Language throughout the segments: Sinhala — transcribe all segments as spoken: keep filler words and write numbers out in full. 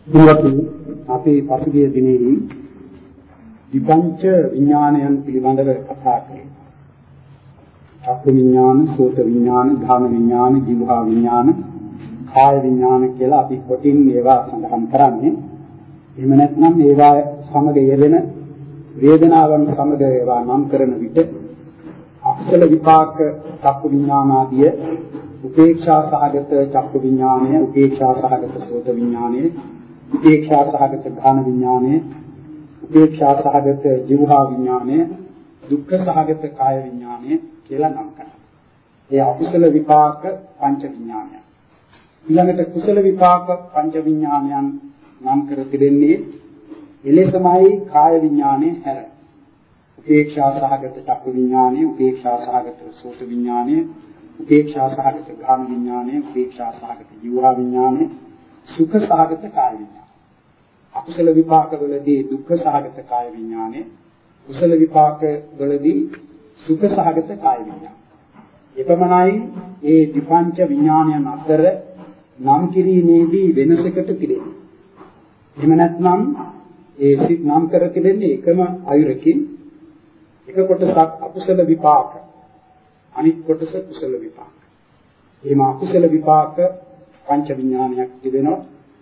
ඉන්වතු අපේ පසුගිය දිනෙහි විපංච විඥානයන් පිළිබඳව කතා කළේ. චක්කු විඥාන, සෝත විඥාන, ධාන විඥාන, જીවහා විඥාන, කාය විඥාන කියලා අපි කොටින් ඒවා සඳහන් කරන්නේ. එහෙම නැත්නම් ඒවා සමග යෙදෙන වේදනාවන් සමග ඒවා නම් කරන විට අකුසල විපාක චක්කු විඥාන ආදිය උපේක්ෂා සහගත චක්කු විඥානය, උපේක්ෂා සහගත සෝත විඥානය, උපේක්ෂා සහගත ධාන විඥානය, උපේක්ෂා සහගත જીවහා විඥානය, දුක්ඛ සහගත කාය විඥානය කියලා නම් කරනවා. ඒ අකුසල විපාක පංච විඥානය. ඊළඟට කුසල විපාක පංච විඥානයන් නම් කර තිබෙන්නේ එලෙසමයි කාය විඥානය හැර. උපේක්ෂා සහගත චක්කු විඥානය, උපේක්ෂා සහගත සෝත විඥානය, උපේක්ෂා සහගත ධාන විඥානය, උපේක්ෂා සහගත જીවහා විඥානය, සුඛ සහගත කාය විඥානය. අකුසල විපාක වලදී දුක්ඛ සහගත කාය විඥානය, කුසල විපාක වලදී සුඛ සහගත කාය විඥානය. එපමණයි ඒ විපංච විඥානයන් අතර නම් කිරීමේදී වෙනසකට තිබෙන්නේ. එහෙම නැත්නම් ඒ සිත් නම් කර තිබෙන්නේ එකම අයුරකින්. එක කොටසක් අකුසල විපාක, අනිත් කොටස කුසල විපාක. එහෙම අකුසල විපාක පංච විඥානයක් තිබෙනවා.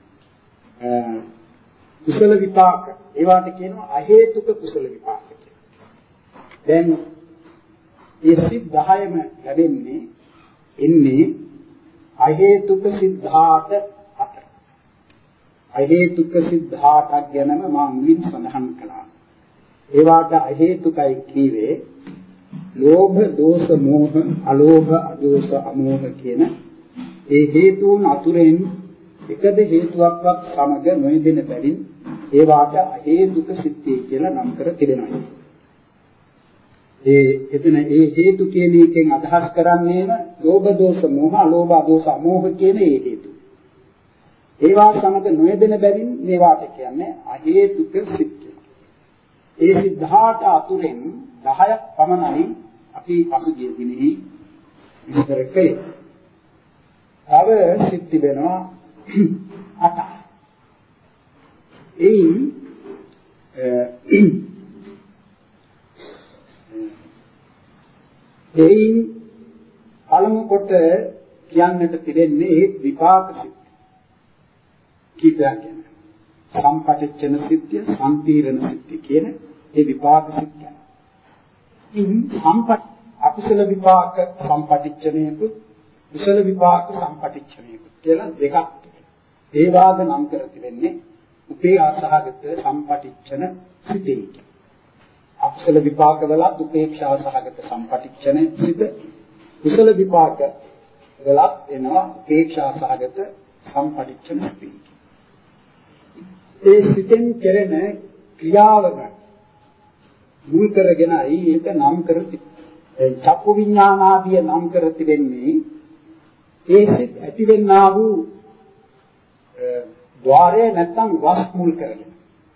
කුසල විපාක ඒවට කියනවා අහේතුක කුසල විපාක කියලා. දැන් මේ සිත් දහයම ලැබෙන්නේ එන්නේ අහේතුක සිද්ධාත අතර. අහේතුක සිද්ධාතක් ගැනම මම මුලින් සඳහන් කළා. ඒවට අහේතුකයි කීවේ ලෝභ, දෝෂ, මෝහ, අලෝභ, අදෝෂ, අමෝහ කියන ඒ හේතුන් අතුරෙන් එකද හේතුවක්වත් සමග නොයෙදෙන බැවින් ඒවාට අහේතුක සිත්ති කියලා නම් කර තිබෙනවා. ඒ එතන ඒ හේතු කියන එකෙන් අදහස් කරන්නේම ලෝභ, දෝෂ, මෝහ, අලෝභ, අදෝෂ, අමෝහ කියන ඒ හේතු. ඒවා සමග නොයෙදෙන බැවින් මේවාට කියන්නේ අහේතුක සිත්ති. ඒ සිද්ධාට අතුරෙන් දහයක් පමණයි අපි පසුගිය දිනෙහි විස්තර කළේ. තව සිත් තිබෙනවා අටක්. එයින් එයින් පළමු කොට කියන්නට තිබෙන්නේ විපාක සිත්. කීපයක් ගැන. සම්පටිච්ඡන සිත්ය, සම්පීරණ සිත්ය කියන ඒ විපාක සිත් ගැන. ඉන් සම්පත් අකුසල විපාක සම්පටිච්ඡනයකුත්, කුසල විපාක සම්පටිච්ඡනයකුත් කියලා දෙකක් තිබෙනවා. ඒ වාද නම් කර තිබෙන්නේ උපේ ආසහගත සම්පටිච්ඡන සිතේ. අකුසල විපාක වලත් උපේක්ෂා සහගත සම්පටිච්ඡන සිත, කුසල විපාක වලත් එනවා උපේක්ෂා සහගත සම්පටිච්ඡන සිත. ඒ සිතෙන් කෙරෙන ක්‍රියාවක මුල් කරගෙනයි ඒක නම් කර තිබෙන්නේ. චක්කු විඥාන ආදිය නම් කර තිබෙන්නේ ඒ සිත් ඇතිවෙනා වූ ద్వාරය නැත්නම් වස් මුල් කරගෙන.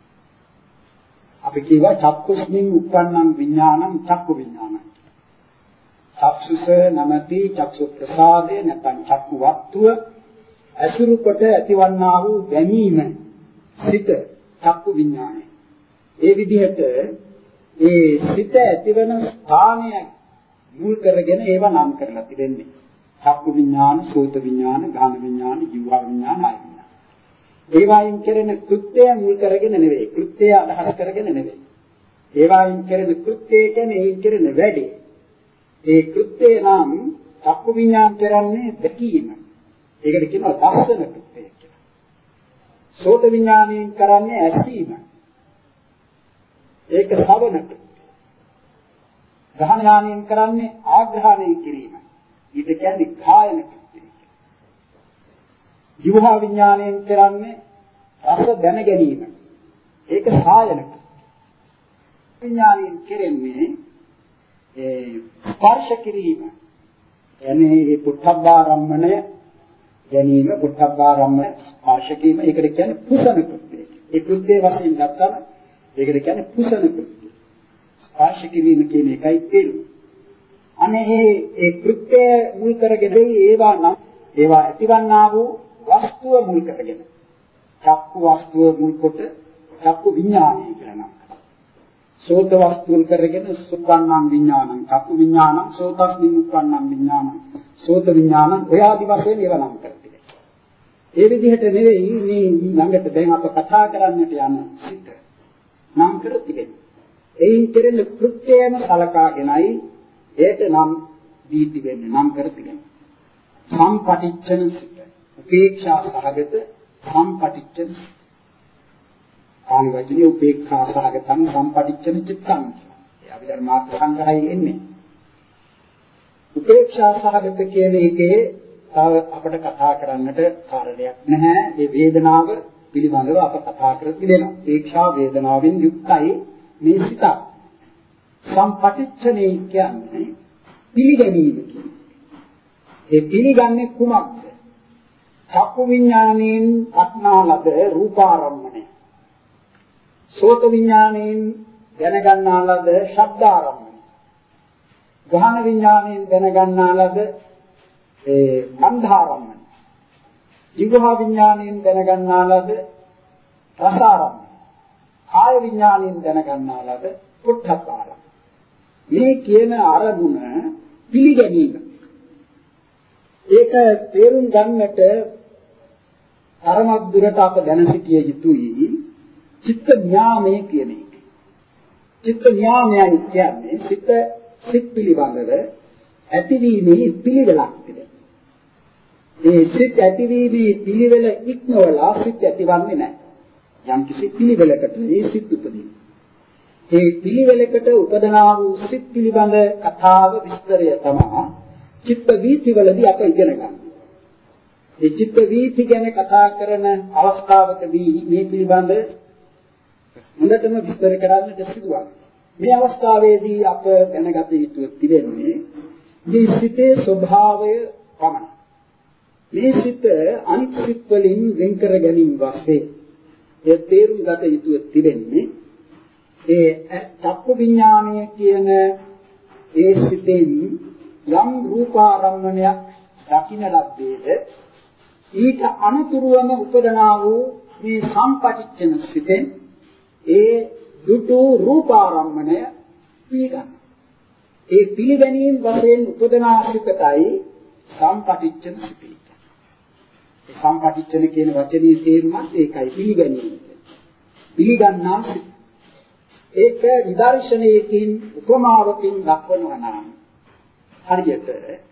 අපි කියවා චක්කුස්මින් උප්පන්නං විඥානං චක්කු විඥානං. චක්සුස නමති චක්සු ප්‍රසාදේ නැත්නම් චක්කු වස්තුව අසුරු කොට ඇතිවන්නා වූ දැනීම සිත චක්කු විඥානය. ඒ විදිහට ඒ සිත ඇතිවන ස්ථානය මුල් කරගෙන ඒවා නම් කරලා තිබෙන්නේ. චක්කු විඥාන, සෝත විඥාන, ගාන විඥාන, જીවහා විඥාන, ආය විඥාන. ඒවායින් කෙරෙන කෘත්‍යය මුල් කරගෙන නෙවෙයි. කෘත්‍යය අදහස් කරගෙන නෙවෙයි. ඒවායින් කෙරෙන කෘත්‍යය කියන්නේ ඒයින් කෙරෙන වැඩේ. ඒ කෘත්‍යය නම් චක්කු විඥාන කරන්නේ දැකීම. ඒකට කියනවා දර්ශන කෘත්‍යය කියලා. සෝත විඥානයෙන් කරන්නේ ඇසීම. ඒක ශ්‍රවණ කෘත්‍යය. ගාන විඥානයෙන් කරන්නේ ආග්‍රහණය කිරීම. ඊට කියන්නේ කායන කෘත්‍යය. જીවහා විඥාණයෙන් කරන්නේ රස දැන ගැනීම. ඒක සායන කෘත්‍යය. විඥාණයෙන් කෙරෙන්නේ ඒ ස්පර්ශ කිරීම. එන්නේ මේ පුඨබ්බාරම්මණය ගැනීම, පුඨබ්බාරම්මණය ස්පර්ශ කිරීම. ඒකට කියන්නේ පුසන කෘත්‍යය. ඒ කෘත්‍යයේ වශයෙන් ගත්තම ඒකට කියන්නේ පුසන කෘත්‍යය. ස්පර්ශ කිරීම කියන එකයි තේරුම. අනේ ඒ කෘත්‍ය මුල් කරගෙන ඒවා නම් ඒවා ඇතිවන්නා වූ වස්තුව මුල් කරගෙන චක්කු වස්තුව මුල් කොට චක්කු විඥානය කියලා නම් කරනවා. සෝත වස්තුන් කරගෙන සුප්පන්නං විඥානං චක්කු විඥානං සෝතස්මින් උප්පන්නං විඥානං සෝත විඥානං ඔය ආදි වශයෙන් ඒවා නම් කරතියි. ඒ විදිහට නෙවෙයි මේ ළඟට දැන් අප කතා කරන්නට යන සිත නම් කරතියි. එයින් කෙරෙන කෘත්‍යයම සලකාගෙනයි ඒට නම් දී තිබෙන්නේ නම් කරතියි. සම්පටිච්ඡන සිත උපේක්ෂා සහගත සම්පටිච්ඡන ආනි වචනේ උපේක්ෂා සහගතං සම්පටිච්ඡන චිත්තං ඒ අභිධර්මාර්ථ සංග්‍රහයේ එන්නේ උපේක්ෂා සහගත කියන එකේ තව අපිට කතා කරන්නට කාරණයක් නැහැ. මේ වේදනාව පිළිබඳව අප කතා කර තිබෙනවා. උපේක්ෂා වේදනාවෙන් යුක්තයි මේ සිත. සම්පටිච්ඡනේ කියන්නේ පිළිගැනීම කියන්නේ. ඒ පිළිගන්නේ කුමක්ද? චක්කු විඥාණයෙන් අත්නා ලද රූපාරම්මණය. සෝත විඥාණයෙන් දැනගන්නා ලද ශබ්දාරම්මණය. ගාහන විඥාණයෙන් දැනගන්නා ලද ඒ ගන්ධාරම්මණය. ජීවහා විඥාණයෙන් දැනගන්නා ලද රසාරම්මණය. කාය විඥාණයෙන් දැනගන්නා ලද පුට්ඨපාරම්මණය. මේ කියන අරමුණ පිළිගැනීම. ඒක තේරුම් ගන්නට තරමක් දුරට අප දැන සිටිය යුතුයි චිත්ත ඥානය කියන එක. චිත්ත ඥානය කියන්නේ සිත සිත් පිළිබඳව ඇතිවීමේ පිළිවෙලක් තිබෙනවා. ඒ සිත් ඇතිවීමේ පිළිවෙල ඉක්මවලා සිත් ඇතිවන්නේ නැහැ. යම් කිසි පිළිවෙලකට මේ සිත් උපදිනවා. ඒ පිළිවෙලකට උපදනා වූ සිත් පිළිබඳ කතාව විස්තරය තමයි චිත්ත වීතිවලදී අප ඉගෙන ගන්න. මේ චිත්ත වීති ගැන කතා කරන අවස්ථාවකදී මේ පිළිබඳ හොඳටම විස්තර කරන්නට සිදුවනවා. මේ අවස්ථාවේදී අප දැනගත යුතු තිබෙන්නේ මේ සිතේ ස්වභාවය පමණයි. මේ සිත අනිත් සිත් වලින් වෙන් කර ගැනීම වශයෙන් ඒ තේරුම් ගත යුතු තිබෙන්නේ ඒ චක්කු විඥානය කියන ඒ සිතෙන් යම් රූපාරම්මණයක් දකින්න ලද්දේද ඊට අනුතුරුවම උපදනා වූ මේ සම්පටිච්ඡන සිතෙන් ඒ දුටු රූපාරම්මණය පිළිගන්න. ඒ පිළිගැනීම වශයෙන් උපදනා සිතයි සම්පටිච්ඡන සිතයි. ඒ සම්පටිච්ඡන කියන වචනේ තේරුමත් ඒකයි පිළිගැනීම. පිළිගන්නා සිත. ඒක විදර්ශනයකින් උපමාවකින් දක්වනවා නම් හරියට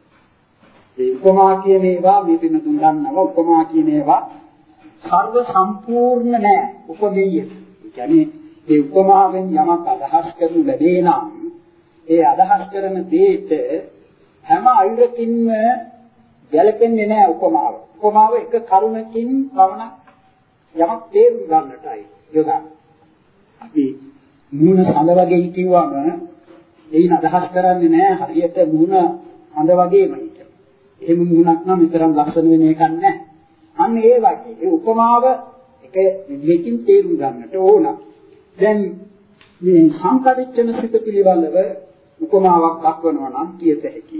මේ උපමා කියන ඒවා මේ පින තුන් ගන්නවා උපමා කියන ඒවා සර්ව සම්පූර්ණ නෑ උපමේය. ඒ කියන්නේ මේ උපමාවෙන් යමක් අදහස් කරනු ලැබේ නම් ඒ අදහස් කරන දෙයට හැම අයුරකින්ම ගැලපෙන්නේ නෑ උපමාව. උපමාව එක කරුණකින් පමණ යමක් තේරුම් ගන්නටයි යොදන්නේ. අපි මූණ සඳ වගේ කිව්වම එයින් අදහස් කරන්නේ නෑ හරියට මූණ හඳ වගේමයි කියලා. එහෙම මූණක් නම් විතරක් ලස්සන වෙන එකක් නෑ. අන්න ඒ වගේ ඒ උපමාව එක විදිහකින් තේරුම් ගන්නට ඕන. දැන් මේ සම්පටිච්ඡන සිත පිළිබඳව උපමාවක් දක්වනවා නම් කියත හැකි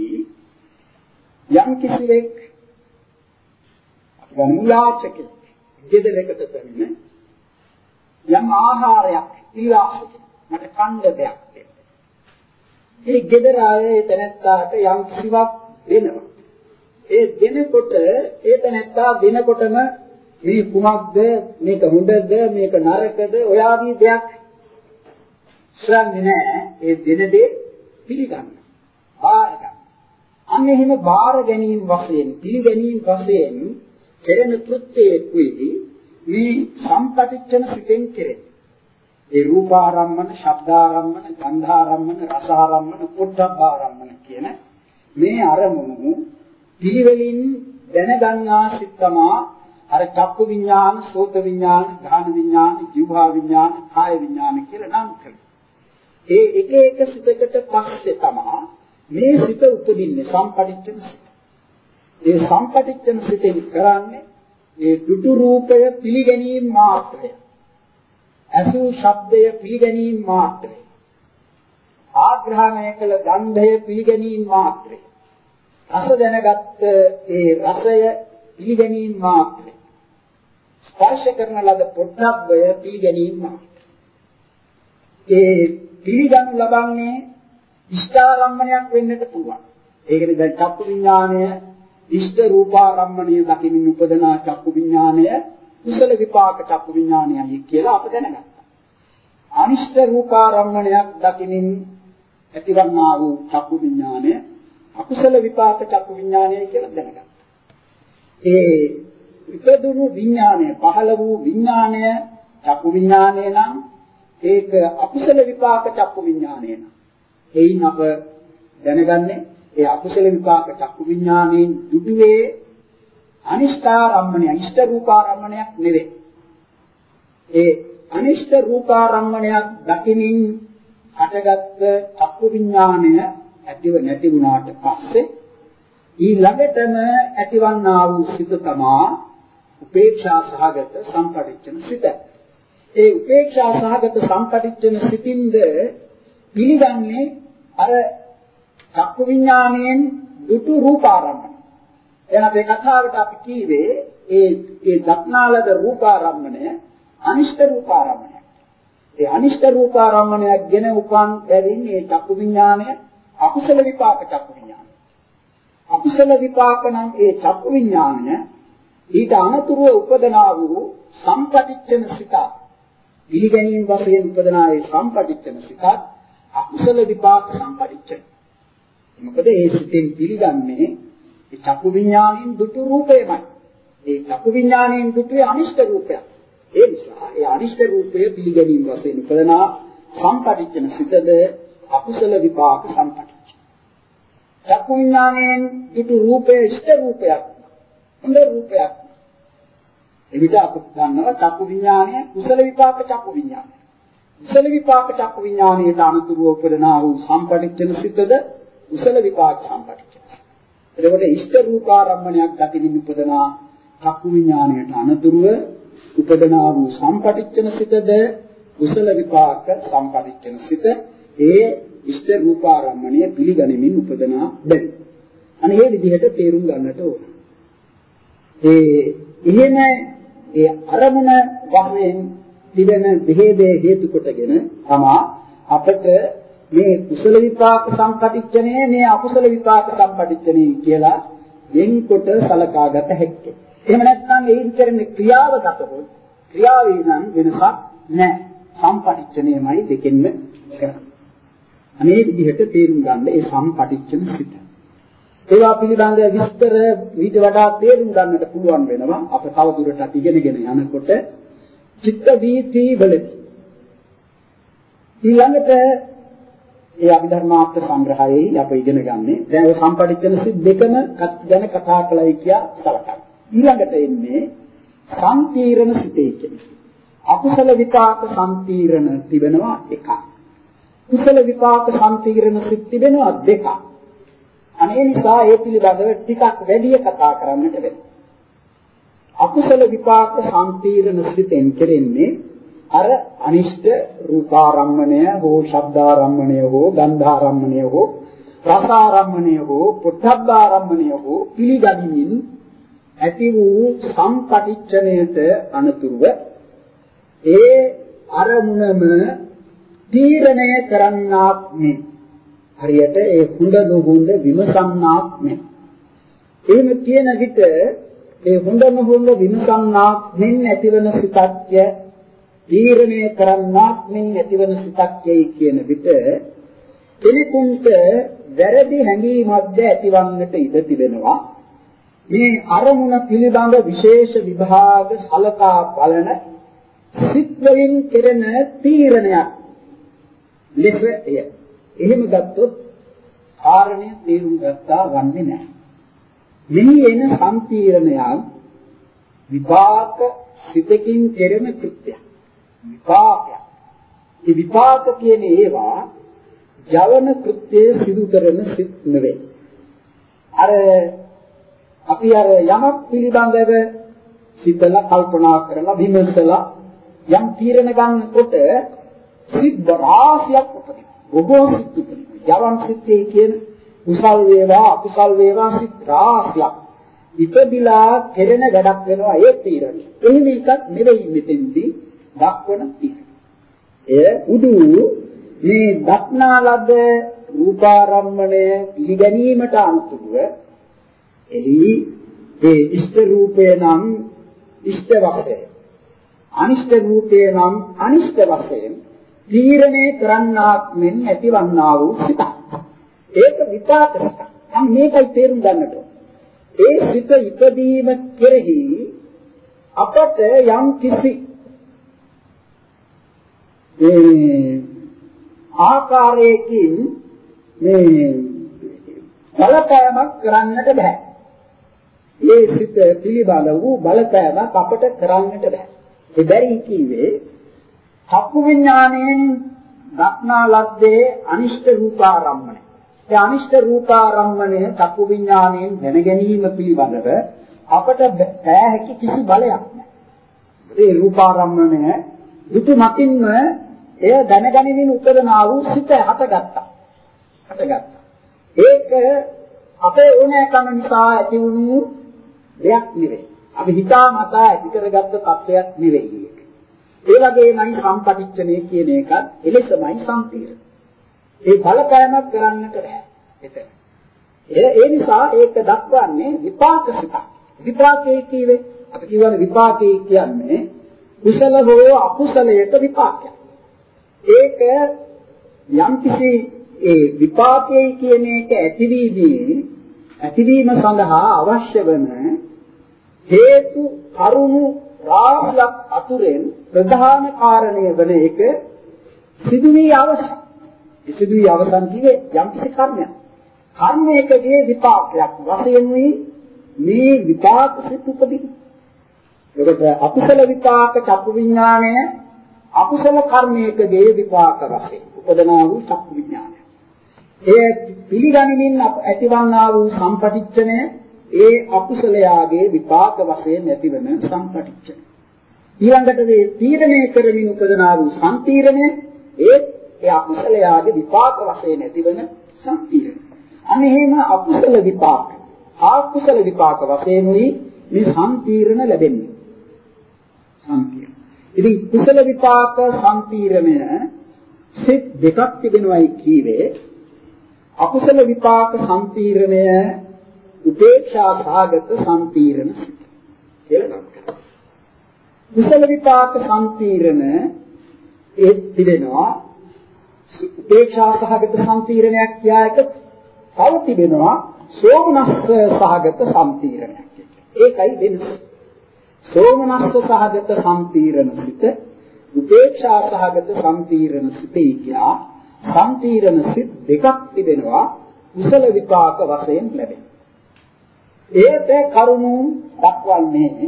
යම් කිසිවෙක් වමුලාචකෙක් ගෙදරකට පැමිණ යම් ආහාරයක් ඉල්ලා මට කන්න දෙයක් දෙන්න. ඒ ගෙදර ආයේ තැනැත්තාට යම් කිසිවක් දෙනවා. ඒ දෙනකොට ඒ තැනැත්තා දෙනකොටම මේ කුමක්ද මේක හොඳද මේක නරකද ඔය ආදී දෙයක් ශ්‍රන්නේ නැහැ. ඒ දෙන දේ පිළිගන්න. බාර ගන්න. අන්න එහෙම බාර ගැනීම වශයෙන් පිළිගැනීම වශයෙන් කෙරෙන කෘත්‍යයකුයි මේ සම්පටිච්ඡන සිතෙන් කෙරෙන්නේ. ඒ රූපාරම්මන, ශබ්දාරම්මන, ගන්ධාරම්මන, රසාරම්මන, පොට්ටබ්බාරම්මන කියන මේ අරමුණු පිළිවෙලින් දැනගන්නා සිත් තමා අර චක්කු විඥාන, සෝත විඥාන, ගාහන විඥාන, ජීවහා විඥාන, කාය විඥාන කියලා නම් කරනවා. ඒ එක එක සිතකට පස්සේ තමා මේ සිත උපදින්නේ සම්පටිච්ඡන සිත. ඒ සම්පටිච්ඡන සිතෙන් කරන්නේ ඒ දුටු රූපය පිළිගැනීම මාත්‍රය. අසු ශබ්දය පිළිගැනීම මාත්‍රය. ආග්‍රහණය කළ ගන්ධය පිළිගැනීම මාත්‍රය. රස දැනගත් ඒ රසය පිළිගැනීම මාත්‍රය. ස්පර්ශ කරන ලද පොට්ටබ්බය පිළිගැනීම. ඒ පිළිගනු ලබන්නේ ඉෂ්ඨාරම්මණයක් වෙන්නට පුළුවන්. ඒ කියන්නේ දැන් චක්කු විඥානය ඉෂ්ඨ රූපාරම්මණය දකින්න උපදන චක්කු විඥානය කුසල විපාක චක්කු විඥානයයි කියලා අප දැනගත්තා. අනිෂ්ඨ රූපාරම්මණයක් දකින්න ඇතිවන්නා වූ චක්කු විඥානය අකුසල විපාක චක්කු විඥානයයි කියලා දැනගත්තා. ඒ ඉපදුණු විඥානය පහළ වූ විඥානය චක්කු විඥානය නම් ඒක අකුසල විපාක චක්කු විඥානය නම් එයින් අප දැනගන්නේ ඒ අකුසල විපාක චක්කු විඥානයෙන් දුටුවේ අනිෂ්ඨාරම්මණය ඉෂ්ඨ රූපාරම්මණයක් නෙවේ. ඒ අනිෂ්ඨ රූපාරම්මණයක් දකිනින් හටගත් චක්කු විඥානය ඇතිව නැති වුණාට පස්සේ ඊළඟටම ඇතිවන්නා වූ සිත තමා උපේක්ෂා සහගත සම්පටිච්ඡන සිත. ඒ උපේක්ෂා සහගත සම්පටිච්ඡන සිතින්ද පිළිගන්නේ අර චක්කු විඥාණයෙන් දුටු රූපාරම්මණය. එහෙනම් අපේ කතාවට අපි කීවේ ඒ ඒ දක්නාලද රූපාරම්මණය අනිෂ්ඨ රූපාරම්මණය. ඒ අනිෂ්ඨ රූපාරම්මණයක් ගෙන උපන් බැවින් ඒ චක්කු විඥාණය අකුසල විපාක චක්කු විඥාණය. අකුසල විපාක නම් ඒ චක්කු විඥාණය ඊට අනතුරුව උපදනා වූ සම්පටිච්ඡන සිත පිළිගැනීම වශයෙන් උපදනා ඒ සම්පටිච්ඡන සිත අකුසල විපාක සම්පටිච්ඡන. මොකද ඒ සිතෙන් පිළිගන්නේ ඒ චක්කු විඥාණයෙන් දුටු රූපයමයි. ඒ චක්කු විඥාණයෙන් දුටුවේ අනිෂ්ඨ රූපයක්. ඒ නිසා ඒ අනිෂ්ඨ රූපය පිළිගැනීම වශයෙන් උපදනා සම්පටිච්ඡන සිතද අකුසල විපාක සම්පටිච්ඡන. චක්කු විඥාණයෙන් දුටු රූපය ඉෂ්ඨ රූපයක්. හොඳ රූපයක්. එවිට අපි ගන්නවා චක්කු විඥානය කුසල විපාක චක්කු විඥානය. කුසල විපාක චක්කු විඥානයට අනුතුරුව උපදනා වූ සම්පටිච්ඡන සිතද කුසල විපාක සම්පටිච්ඡන. එතකොට ඉෂ්ඨ රූපාරම්මණයක් දකින්න උපදනා චක්කු විඥානයට අනුතුරුව උපදනා වූ සම්පටිච්ඡන සිතද කුසල විපාක සම්පටිච්ඡන සිත. ඒ ඉෂ්ඨ රූපාරම්මණය පිළිගැනීමෙන් උපදනා බැරි. අනේ මේ විදිහට තේරුම් ගන්නට ඕන. ඒ එහෙම ඒ අරමුණ වශයෙන් තිබෙන දෙහෙදේ හේතු කොටගෙන තමා අපට මේ කුසල විපාක සම්පටිච්ඡනේ මේ අකුසල විපාක සම්පටිච්ඡනේ කියලා වෙන්කොට සලකාගත හැකියි. එහෙම නැත්නම් ඒන් කරන්නේ ක්‍රියාව ගතොත් ක්‍රියාවේ නම් වෙනසක් නැහැ. සම්පටිච්ඡනේමයි දෙකෙන්ම කරන්නේ. අනේ විදිහට තේරුම් ගන්න ඒ සම්පටිච්ඡන සිත. ඒවා පිළිබඳව විස්තර ඊට වඩා තේරුම් ගන්නට පුළුවන් වෙනවා අප තව දුරටත් ඉගෙනගෙන යනකොට චිත්ත වීති වලදී. ඊළඟට ඒ අභිධර්මාර්ථ සංග්‍රහයේ අප ඉගෙන ගන්නේ දැන් ඔය සම්පටිච්ඡන සිත් දෙකම ගැන කතා කළයි කියා සලකන්න. ඊළඟට එන්නේ සම්පීරණ සිතේ කියන්නේ. අකුසල විපාක සම්පීරණ තිබෙනවා එකක්. කුසල විපාක සම්පීරණ සිත් තිබෙනවා දෙකක්. අනේ නිසා ඒ පිළිබඳව ටිකක් වැඩි කතා කරන්නට වෙනවා. අකුසල විපාක සම්පීරණ සිතෙන් කෙරෙන්නේ අර අනිෂ්ඨ රූපාරම්මණය හෝ ශබ්දාරම්මණය හෝ ගන්ධාරම්මණය හෝ රසාරම්මණය හෝ පොට්ටබ්බාරම්මණය හෝ පිළිගනිමින් ඇති වූ සම්පටිච්ඡනයට අනුතුරුව ඒ අරමුණම තීරණය කරන්නාක් නේ. හරියට ඒ හොඳ නොහොඳ විමසන්නාක් නේ. එහෙම කියන විට ඒ හොඳ නොහොඳ විමසන්නාක් මෙන් ඇතිවන සිතක්ය තීරණය කරන්නාක් මෙන් ඇතිවන සිතක්යයි කියන විට කෙනෙකුට වැරදි හැඟීමක්ද ඇතිවන්නට ඉඩ තිබෙනවා. මේ අරමුණ පිළිබඳ විශේෂ විභාග සලකා බලන සිත් වලින් කෙරෙන තීරණයක් ලෙස එය. එහෙම ගත්තොත් කාරණය තේරුම් ගත්තා වන්නේ නැහැ. මෙහි එන සම්පීරණයක් විපාක සිතකින් කෙරෙන කෘත්‍යයක්. විපාකයක්. මේ විපාක කියන ඒවා ජවන කෘත්‍ය සිදු කරන සිත් නෙවෙයි. අර අපි අර යමක් පිළිබඳව සිතලා කල්පනා කරලා විමසලා යම් තීරණ ගන්නකොට සිත් රාශියක් උපදිනවා. බොහෝ සිත් උපදිනවා. යවන සිත්ේ කියන කුසල් වේවා අකුසල් වේවා සිත් රාශියක්. ඉපදිලා කෙරෙන වැඩක් වෙනවා ඒ තීරණය. එහෙම එකක් නෙවෙයි මෙතෙන්දී දක්වන තීරණය. එය උදු මේ දක්නා ලද රූපාරම්මණය පිළිගැනීමට අනුතුරුව එහි ඒ ඉෂ්ඨ රූපය නම් ඉෂ්ඨ වශයෙන් අනිෂ්ඨ රූපය නම් අනිෂ්ඨ වශයෙන් තීරණය කරන්නාක් මෙන් ඇතිවන්නා වූ සිත. ඒක විපාක සිත. නම් මේකයි තේරුම් ගන්නට. ඒ සිත ඉදීම කෙරෙහි අපට යම් කිසි ඒ ආකාරයකින් මේ බලපෑමක් කරන්නට බෑ. ඒ සිත පිළිබඳ වූ බලපෑමක් අපට කරන්නට බෑ. ඒ බැරි කීවේ චක්කු විඥාණයෙන් දක්නා ලද්දේ අනිෂ්ඨ රූපාරම්මණය. ඒ අනිෂ්ඨ රූපාරම්මණය චක්කු විඥාණයෙන් දැන ගැනීම පිළිබඳව අපට බෑ හැකි කිසි බලයක් නැහැ. ඒ රූපාරම්මණය දුතු මතින්ම එය දැනගැනීමෙන් උපදනා වූ සිත හටගත්තා. හටගත්තා. ඒක අපේ ඕනෑකම නිසා ඇති වුණු දෙයක් නෙවෙයි. අපි හිතාමතා ඇති කරගත්ත තත්ත්වයක් නෙවෙයි ඒක. ඒ වගේමයි සම්පටිච්ඡනය කියන එකත් එලෙසමයි සම්පීර්ණ. ඒ බලපෑමක් කරන්නට බෑ. එතන. ඒ ඒ නිසා ඒක දක්වන්නේ විපාක සිතක්. විපාකයේ කියවේ අපි කියවනේ විපාකයේ කියන්නේ කුසල හෝ අකුසලයක විපාකයක්. ඒක යම් කිසි ඒ විපාකයේ කියන එක ඇතිවීමේ ඇතිවීම සඳහා අවශ්‍ය වන හේතු කරුණු රාශියක් අතුරෙන් ප්‍රධාන කාරණය වන එක සිදු වී අවසන්. සිදු වී අවසන් කියේ යම් කිසි කර්මයක්. කර්මයකදී විපාකයක් වශයෙන් මේ විපාක සිත් උපදින. ඒකට අකුසල විපාක චක්කු විඥානය අකුසල කර්මයකදී විපාක වශයෙන් උපදනා වූ චක්කු විඥානය. ඒ පිළිගනිමින් ඇතිවන්නා වූ සම්පටිච්ඡනය ඒ අකුසලයාගේ විපාක වශයෙන් ඇතිවන සම්පටිච්ඡනය. ඊළඟට මේ තීරණය කරමින් උපදනා වූ සම්තීරණය ඒ ඒ අකුසලයාගේ විපාක වශයෙන් ඇතිවන සම්තීරණය. අනේම අකුසල විපාක ආකුසල විපාක වශයෙන් මේ සම්තීරණ ලැබෙන්නේ. සම්තීරණ. ඉතින් කුසල විපාක සම්තීරණය සිත් දෙකක් තිබෙනවායි කීවේ අකුසල විපාක සම්තීරණය උපේක්ෂා සහගත සම්තීරණ සිත් කියලා නම් කරනවා. කුසල විපාක සම්තීරණ ඒ තිබෙනවා උපේක්ෂා සහගත සම්තීරණයක් කියා එක තව තිබෙනවා සෝමනස්ස සහගත සම්තීරණයක්. ඒකයි වෙනස. සෝමනස්ස සහගත සම්තීරණ සිත උපේක්ෂා සහගත සම්තීරණ සිතේ කියා සම්තීරණ සිත් දෙකක් තිබෙනවා කුසල විපාක වශයෙන් ලැබෙන. ඒත කරුණු දක්වන්නේ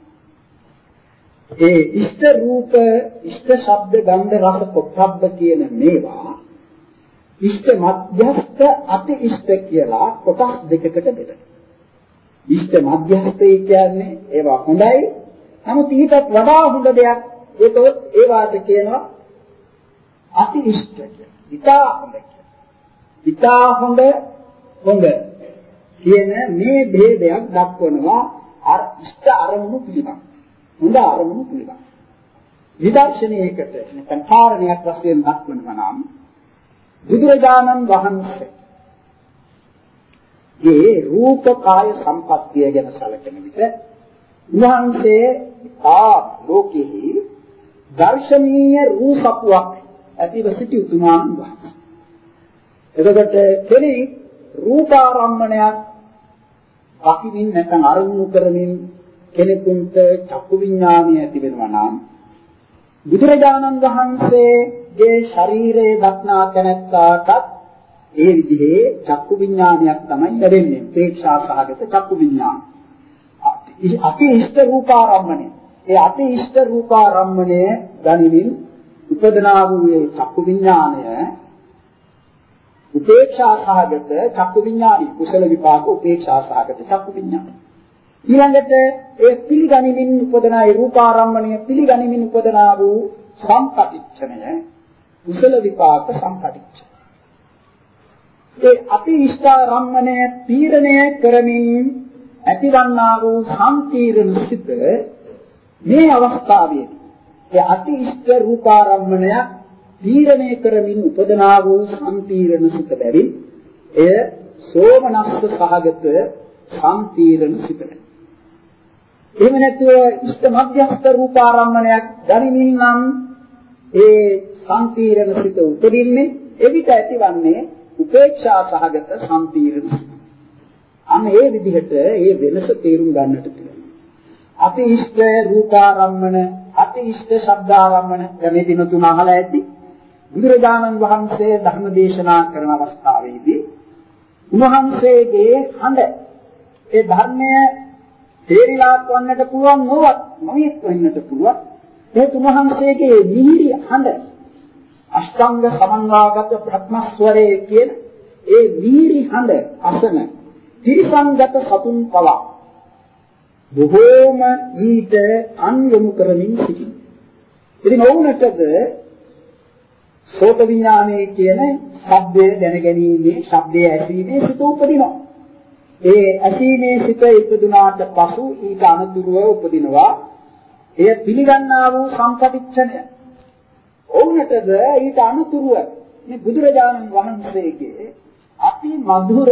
ඒ ඉෂ්ඨ රූප ඉෂ්ඨ ශබ්ද ගන්ධ රස පොට්ටබ්බ කියන මේවා ඉෂ්ඨ මධ්‍යස්ථ අති ඉෂ්ඨ කියලා කොටස් දෙකකට බෙදෙනවා. ඉෂ්ඨ මධ්‍යස්ථය කියන්නේ ඒවා හොඳයි. නමුත් ඊටත් වඩා හොඳ දෙයක් ඒකත් ඒවාට කියනවා අති ඉෂ්ඨ කියලා. ඉතා හොඳ කියලා. ඉතා හොඳ හොඳ කියන මේ ભેදයක් දක්වනවා අර ඉෂ්ඨ අරමුණු පිළිබඳ. හොඳ අරමුණු පිළිබඳ. විදර්ශනයකට නැත්නම් කාරණයක් වශයෙන් දක්වනවා නම් බුදුරජාණන් වහන්සේ ඒ රූප කාය සම්පස්තිය ගැන සැලකෙන විට උන්වහන්සේ ආ ලෝකෙහි දර්ශනීය රූපපුවක් ඇතිව සිටි උතුමාන් වහන්සේ. එතකොට කෙනෙක් රූපාරම්මණයක් අකිමින් නැත්නම් අරමුණු කරමින් කෙනෙකුට චක්කු විඥානය ඇති වෙනවා නම් බුදුරජාණන් වහන්සේගේ ශරීරයේ දක්නා තැනැත්තාට ඒ විදිහේ චක්කු විඥානයක් තමයි ලැබෙන්නේ. ප්‍රේක්ෂා සහගත චක්කු විඥාන. අති ඉෂ්ඨ රූපාරම්මණය. ඒ අති ඉෂ්ඨ රූපාරම්මණය ගනිමින් උපදනා වූ ඒ චක්කු විඥානය උපේක්ෂා සහගත චක්කු විඥානයි. කුසල විපාක උපේක්ෂා සහගත චක්කු විඥානයි. ඊළඟට ඒ පිළිගනිමින් උපදනා ඒ රූපාරම්මණය පිළිගනිමින් උපදනා වූ සම්පටිච්ඡනය කුසල විපාක සම්පටිච්ඡන. ඒ අති ඉෂ්ඨාරම්මණය තීරණය කරමින් ඇතිවන්නා වූ සම්පීර්ණ සිත මේ අවස්ථාවේ ඒ අති ඉෂ්ට රූපාරම්මණය තීරණය කරමින් උපදනා වූ සම්පීර්ණ සිත බැවින් එය සෝමනස්ස සහගත සම්පීර්ණ සිතයි. එහෙම නැතුව ඉෂ්ට මධ්‍යස්ථ රූපාරම්මණයක් දැනෙමින් නම් ඒ සම්පීර්ණ සිත උපදින්නේ එවිට ඇතිවන්නේ උපේක්ෂා සහගත සම්පීර්ණ සිත. අන්න ඒ විදිහට ඒ වෙනස තේරුම් ගන්නට තියෙනවා. අති ඉෂ්ට රූපාරම්මන, අති ඉෂ්ට ශබ්දාරම්මන මේ දින තුන අහලා ඇති. බුදුරජාණන් වහන්සේ ධර්ම දේශනා කරන අවස්ථාවේදී උන්වහන්සේගේ හඬ ඒ ධර්මය තේරිලාත් වන්නට පුළුවන් නොවත් නොයෙක් වෙන්නට පුළුවන්. ඒ උන්වහන්සේගේ මිහිරි හඬ අෂ්ටාංග සමන්වාගත භ්‍රමස්වරයේ කියන ඒ මිහිරි හඬ අසන තිරිසංගත සතුන් පවා බොහෝම ඊට අන්යොමු කරමින් සිටින. ඉතින් ඔවුන්ටද සෝත විඥානයේ කියන ශබ්දය දැනගැනීමේ ශබ්දය ඇසීමේ සිත උපදිනවා. ඒ ඇසීමේ සිත ඉපදුනාට පසු ඊට අනුතුරුව උපදිනවා එය පිළිගන්නා වූ සම්පටිච්ඡනය. ඔවුන්ටද ඊට අනුතුරුව මේ බුදුරජාණන් වහන්සේගේ අති මధుර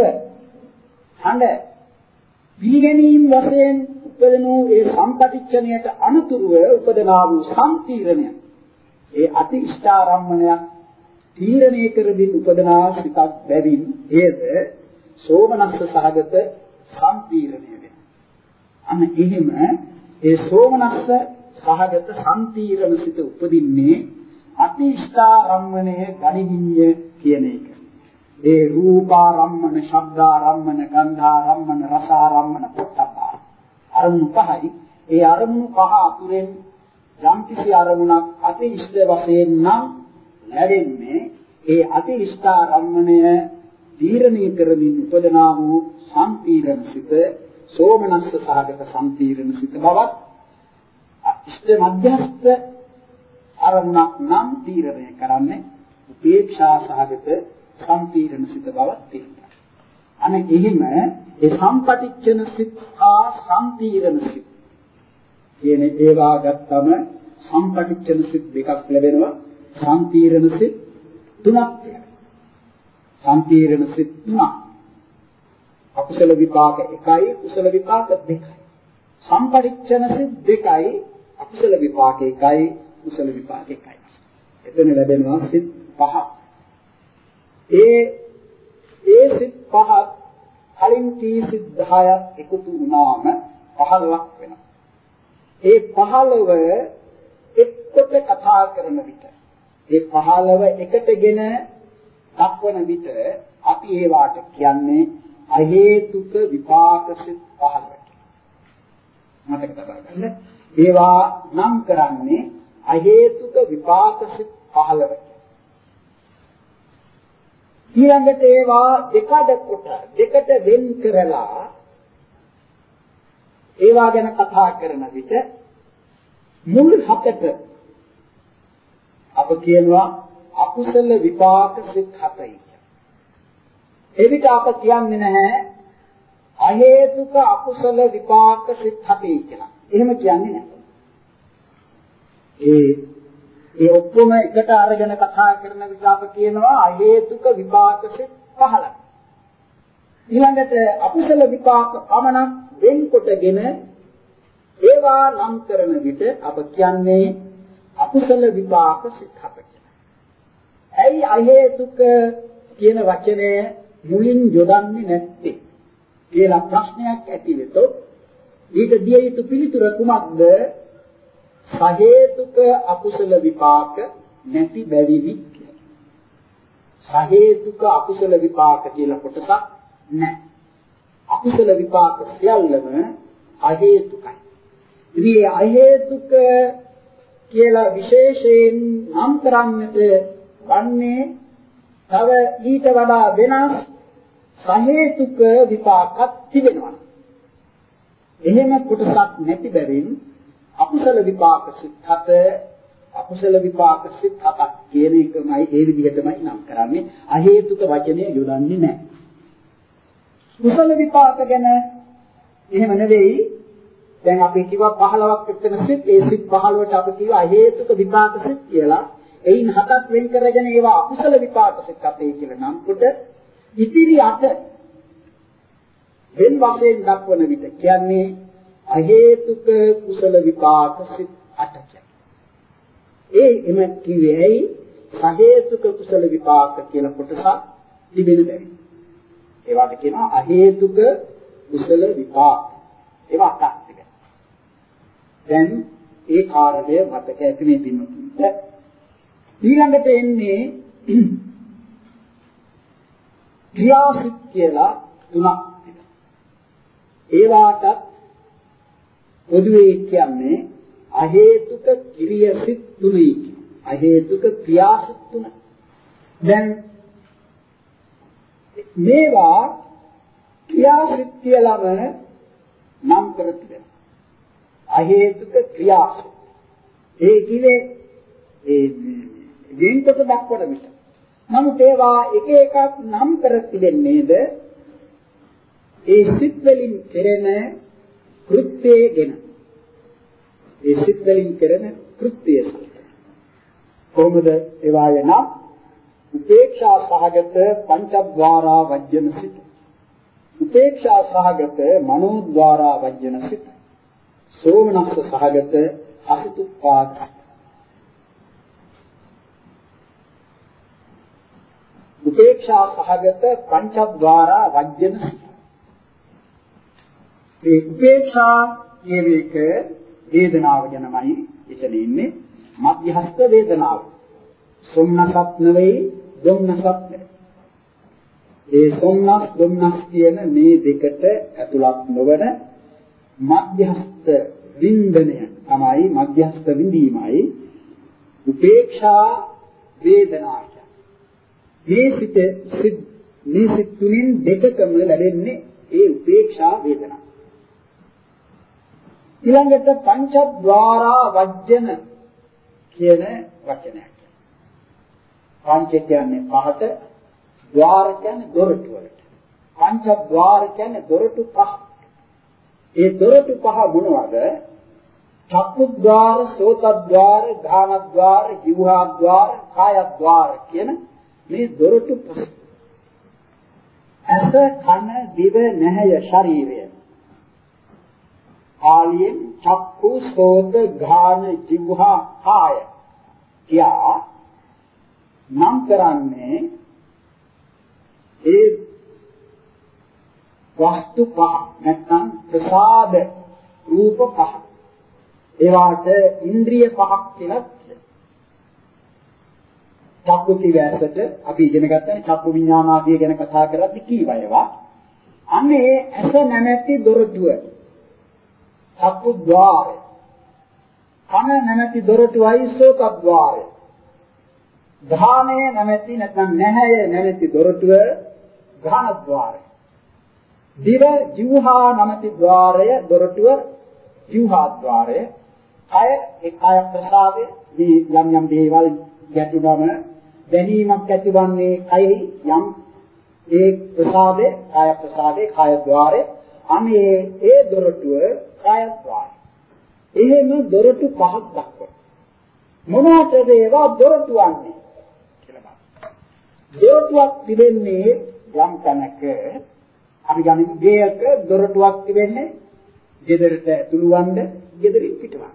හඬ පිළිගැනීම වශයෙන් උපදනු ඒ සම්පටිච්ඡනයට අනුතුරුව උපදනා වූ සම්පීර්ණය. ඒ අති ඉෂ්ඨාරම්මණයක් තීරණය කරමින් උපදනා සිතක් බැවින් එයද සෝමනස්ස සහගත සම්පීර්ණය වෙනවා. අන්න එහෙම ඒ සෝමනස්ස සහගත සම්පීර්ණ සිත උපදින්නේ අති ඉෂ්ඨාරම්මණය ගනිමින්ය කියන එක. ඒ රූපාරම්මන, ශබ්දාරම්මන, ගන්ධාරම්මන, රසාරම්මන, පොට්ටප්පා අරමුණු පහයි. ඒ අරමුණු පහ අතුරෙන් යම් කිසි අරමුණක් අති ඉෂ්ට වශයෙන් නම් ලැබෙන්නේ ඒ අති ඉෂ්ඨාරම්මණය තීරණය කරමින් උපදනා වූ සම්පීර්ණ සිත සෝමනස්ස සහගත සම්පීර්ණ සිත බවත් ඉෂ්ට මධ්‍යස්ථ අරමුණක් නම් තීරණය කරන්නේ උපේක්ෂා සහගත සම්පීර්ණ සිත බවත් තියෙනවා. අනේ එහෙම ඒ සම්පටිච්ඡන සිත් හා සම්පීර්ණ සිත් කියන ඒවා ගත්තම සම්පටිච්ඡන සිත් දෙකක් ලැබෙනවා. සම්පීර්ණ සිත් තුනක් තියෙනවා. සම්පීර්ණ සිත් තුනක්. අකුසල විපාක එකයි, කුසල විපාක දෙකයි. සම්පටිච්ඡන සිත් දෙකයි, අකුසල විපාක එකයි, කුසල විපාක එකයි. එතන ලැබෙනවා සිත් පහක්. ඒ ඒ සිත් පහ කලින් කී සිත් දහයක් එකතු වුණාම පහළොවක් වෙනවා. ඒ පහළොව එක්කොට කතා කරන විට ඒ පහළොව එකටගෙන දක්වන විට අපි ඒවාට කියන්නේ අහේතුක විපාක සිත් පහළොව. මතක තබා ගන්න. ඒවා නම් කරන්නේ අහේතුක විපාක සිත් පහළොව. ඊළඟට ඒවා දෙකඩ කොට දෙකට වෙන් කරලා ඒවා ගැන කතා කරන විට මුල් හතට අප කියනවා අකුසල විපාක සිත් හතයි. එවිට අප කියන්නේ නැහැ අහේතුක අකුසල විපාක සිත් හතයි කියලා. එහෙම කියන්නේ නැහැ. ඒ ඒ ඔක්කොම එකට අරගෙන කතා කරන විට අප කියනවා අහේතුක විපාක සිත් පහළොව. ඊළඟට අකුසල විපාක පමණක් වෙන්කොටගෙන ඒවා නම් කරන විට අප කියන්නේ අකුසල විපාක සිත් හතයි. ඇයි අහේතුක කියන වචනය මුලින් යොදන්නේ නැත්තේ කියලා ප්‍රශ්නයක් ඇති වෙතොත් ඊට දිය යුතු පිළිතුර කුමක්ද? සහේතුක අකුසල විපාක නැති බැවිනි කියලා. සහේතුක අකුසල විපාක කියලා කොටසක් නැහැ. අකුසල විපාක සියල්ලම අහේතුකයි. ඉතින් අහේතුක කියලා විශේෂයෙන් නම් කරන්නට වන්නේ තව ඊට වඩා වෙනස් සහේතුක විපාකක් තිබෙනවා. එහෙම කොටසක් නැති බැවින් අකුසල විපාක සිත් හත අකුසල විපාක සිත් හතක් කියන එකමයි ඒ විදිහටමයි නම් කරන්නේ. අහේතුක වචනය යොදන්නේ නැහැ. කුසල විපාක ගැන එහෙම නෙවෙයි. දැන් අපි කිව්වා පහළොවක් එක්තන සිත්, ඒ සිත් පහළොවට අපි කිව්වා හේතුක විපාක සිත් කියලා. එයින් හතක් වෙන් කරගෙන ඒවා අකුසල විපාක සිත් අපේ කියලා නම් කොට ඉතිරි අට වෙන වශයෙන් දක්වන විට කියන්නේ අහේතුක කුසල විපාක සිත් අට කියන්නේ. ඒ එම කිව්වේ ඇයි සහේතුක කුසල විපාක කියලා කොටසක් තිබෙන බැරි. ඒවට කියනවා අහේතුක කුසල විපාක. ඒවා අටක් තිබෙනවා. දැන් ඒ කාර්යය මතක ඇති මේ පින්වතුන්ට. ඊළඟට එන්නේ ක්‍රියාසිත කියලා තුනක් තිබෙනවා. ඒවාට පොදුවේ කියන්නේ අහේතුක ක්‍රියාසිත තුනයි. අහේතුක ක්‍රියාසිත තුන. දැන් මේවා ක්‍රියාසිත කියලාම නම් කර තිබෙනවා. අහේතුක ක්‍රියාසිත. ඒ කිනේ ඒ වෙන්කොට දක්වන විට. නමුත් ඒවා එක එකක් නම් කර තිබෙන්නේද ඒ සිත් වලින් කෙරෙන කෘත්‍යයෙන්. ඒ සිත් වලින් කෙරෙන කෘත්‍යය. කොහොමද ඒවා යන උපේක්ෂා සහගත පංචද්වාරා වජ්ජන සිත. උපේක්ෂා සහගත මනෝද්වාරා වජ්ජන සිත. සෝමනස්ස සහගත අසිතුප්පාද. උපේක්ෂා සහගත පංචද්වාරා වජ්ජන සිත. මේ උපේක්ෂා කියන එක වේදනාව ගැනමයි එතන ඉන්නේ. මධ්‍යස්ථ වේදනාව. සොම්නසත් නෙවෙයි, දුම්නසත් නෙවෙයි. ඒ සොම්නස් දුම්නස් කියන මේ දෙකට ඇතුළත් නොවන මධ්‍යස්ථ වින්දනය තමයි මධ්‍යස්ථ විඳීමයි උපේක්ෂා වේදනාව. මේ සිත මේ සිත් තුنين දෙකකම ලැබෙන්නේ ඒ උපේක්ෂා වේදනාව. ඊළඟට පංචද්වාරා වජ්ජන කියන වචනයක්. පංච කියන්නේ පහට, ద్వාර කියන්නේ දොරටු වලට. පංචද්වාර කියන්නේ දොරටු පහ. ඒ දොරටු පහ මොනවද? චක්කුද්වාර, සෝතද්වාර, ධානද්වාර, ජීවහද්වාර, කායද්වාර කියන මේ දොරටු පහ. ඇස, කන, දිව, නැහැය, ශරීරය. ආලියෙන් චක්කු, සෝත, ඝාන, ජීවහා, කාය කියා නම් කරන්නේ ඒ වස්තු පහ නැත්නම් ප්‍රසාද රූප පහ. ඒවාට ඉන්ද්‍රිය පහක් කියලා කියනවා. චක්කු කිවැසට අපි ඉගෙන ගන්න චක්කු විඥාන ආදිය ගැන කතා කරද්දී කීවා ඒවා. අන්නේ ඇස නැමැති දොරටුව චක්කු ద్వාරය. කන නැමැති දොරටුවයි සෝතද්වාරය. ධානය නැමැති නැත්නම් නැහැය නැමැති දොරටුව ඝානද්වාරය. දිව ජීවහා නැමැති ద్వාරය දොරටුව ජීවහාද්වාරය. කය ඒ කය ප්‍රසාදේ මේ යම් යම් දේවල් ගැටුනම දැනීමක් ඇතිවන්නේ කයෙහි යම් ඒ ප්‍රසාදේ කය ප්‍රසාදේ කයද්වාරය. අනේ ඒ දොරටුව කයද්වාරය. එහෙම දොරටු පහක් දක්වනවා. මොනවටද ඒවා දොරටු වන්නේ කියලා බලන්න. දොරටුවක් තිබෙන්නේ යම් තැනක අපි ගනිමු ගේයක දොරටුවක් තිබෙන්නේ ගෙදරට ඇතුළු වන්න, ගෙදරින් පිටවන්න.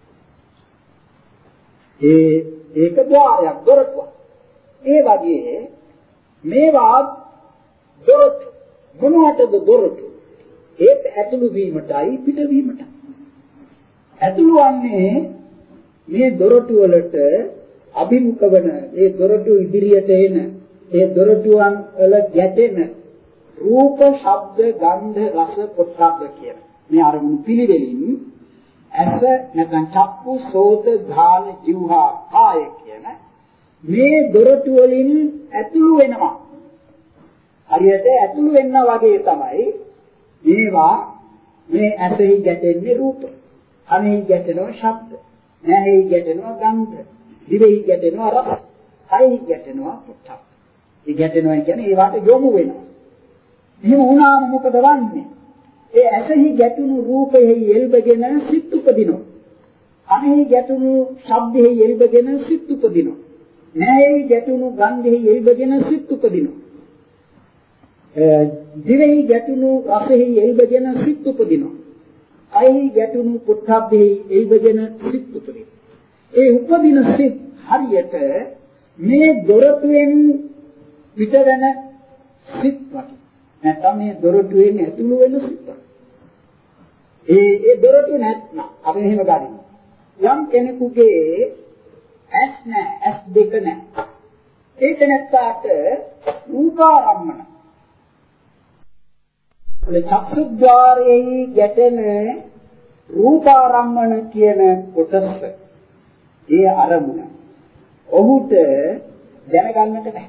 ඒ ඒක ద్వාරයක් දොරටුවක්. ඒ වගේ මේවා දොරටු. මොනවටද දොරටු? ඒක ඇතුළු වීමටයි පිටවීමටයි. ඇතුළු වන්නේ මේ දොරටු වලට අභිමුඛ වන, ඒ දොරටු ඉදිරියට එන, ඒ දොරටුවන් වල ගැටෙන රූප, ශබ්ද, ගන්ධ, රස, පොට්ටබ්බ කියන මේ අරමුණු පිළිවෙලින් ඇස නැත්නම් චක්කු, සෝත, ධාන, ජීවහා, කාය කියන මේ දොරටු වලින් ඇතුළු වෙනවා. හරියට ඇතුළු වෙනවා වගේ තමයි මේවා. මේ ඇසෙහි ගැටෙන්නේ රූප, කනෙහි ගැටෙනවා ශබ්ද, නැහෙහි ගැටෙනවා ගන්ධ, දිවෙහි ගැටෙනවා රස, කයෙහි ගැටෙනවා පොට්ටබ්බ. ඒ ගැටෙනවා කියන්නේ ඒවට යොමු වෙනවා. එහෙම වුණාම මොකද වන්නේ? ඒ ඇසෙහි ගැටුණු රූපෙහි එල්බගෙන සිත් උපදිනවා. කනෙහි ගැටුණු ශබ්දෙහි එල්බගෙන සිත් උපදිනවා. නෑහි ගැටුණු ගන්ධෙහි එල්බගෙන සිත් උපදිනවා. දිවෙහි ගැටුණු රසෙහි එල්බගෙන සිත් උපදිනවා. කයෙහි ගැටුණු පුට්ඨබ්බෙහි එල්බගෙන සිත් උපදිනවා. ඒ උපදින සිත් හරියට මේ දොරටුවෙන් පිටවෙන සිත් වගේ. නැත්නම් මේ දොරටුවෙන් ඇතුළු වෙන සිත් වගේ. ඒ ඒ දොරටු නැත්නම් අපි එහෙම ගනිමු. යම් කෙනෙකුගේ ඇස් නැහැ, ඇස් දෙක නැහැ. ඒක නැත්තාට රූපාරම්මන. ඒ චක්සුද්්වාරයේ ගැටෙන රූපාරම්මන කියන කොටස ඒ අරමුණ ඔහුට දැනගන්නට බැහැ.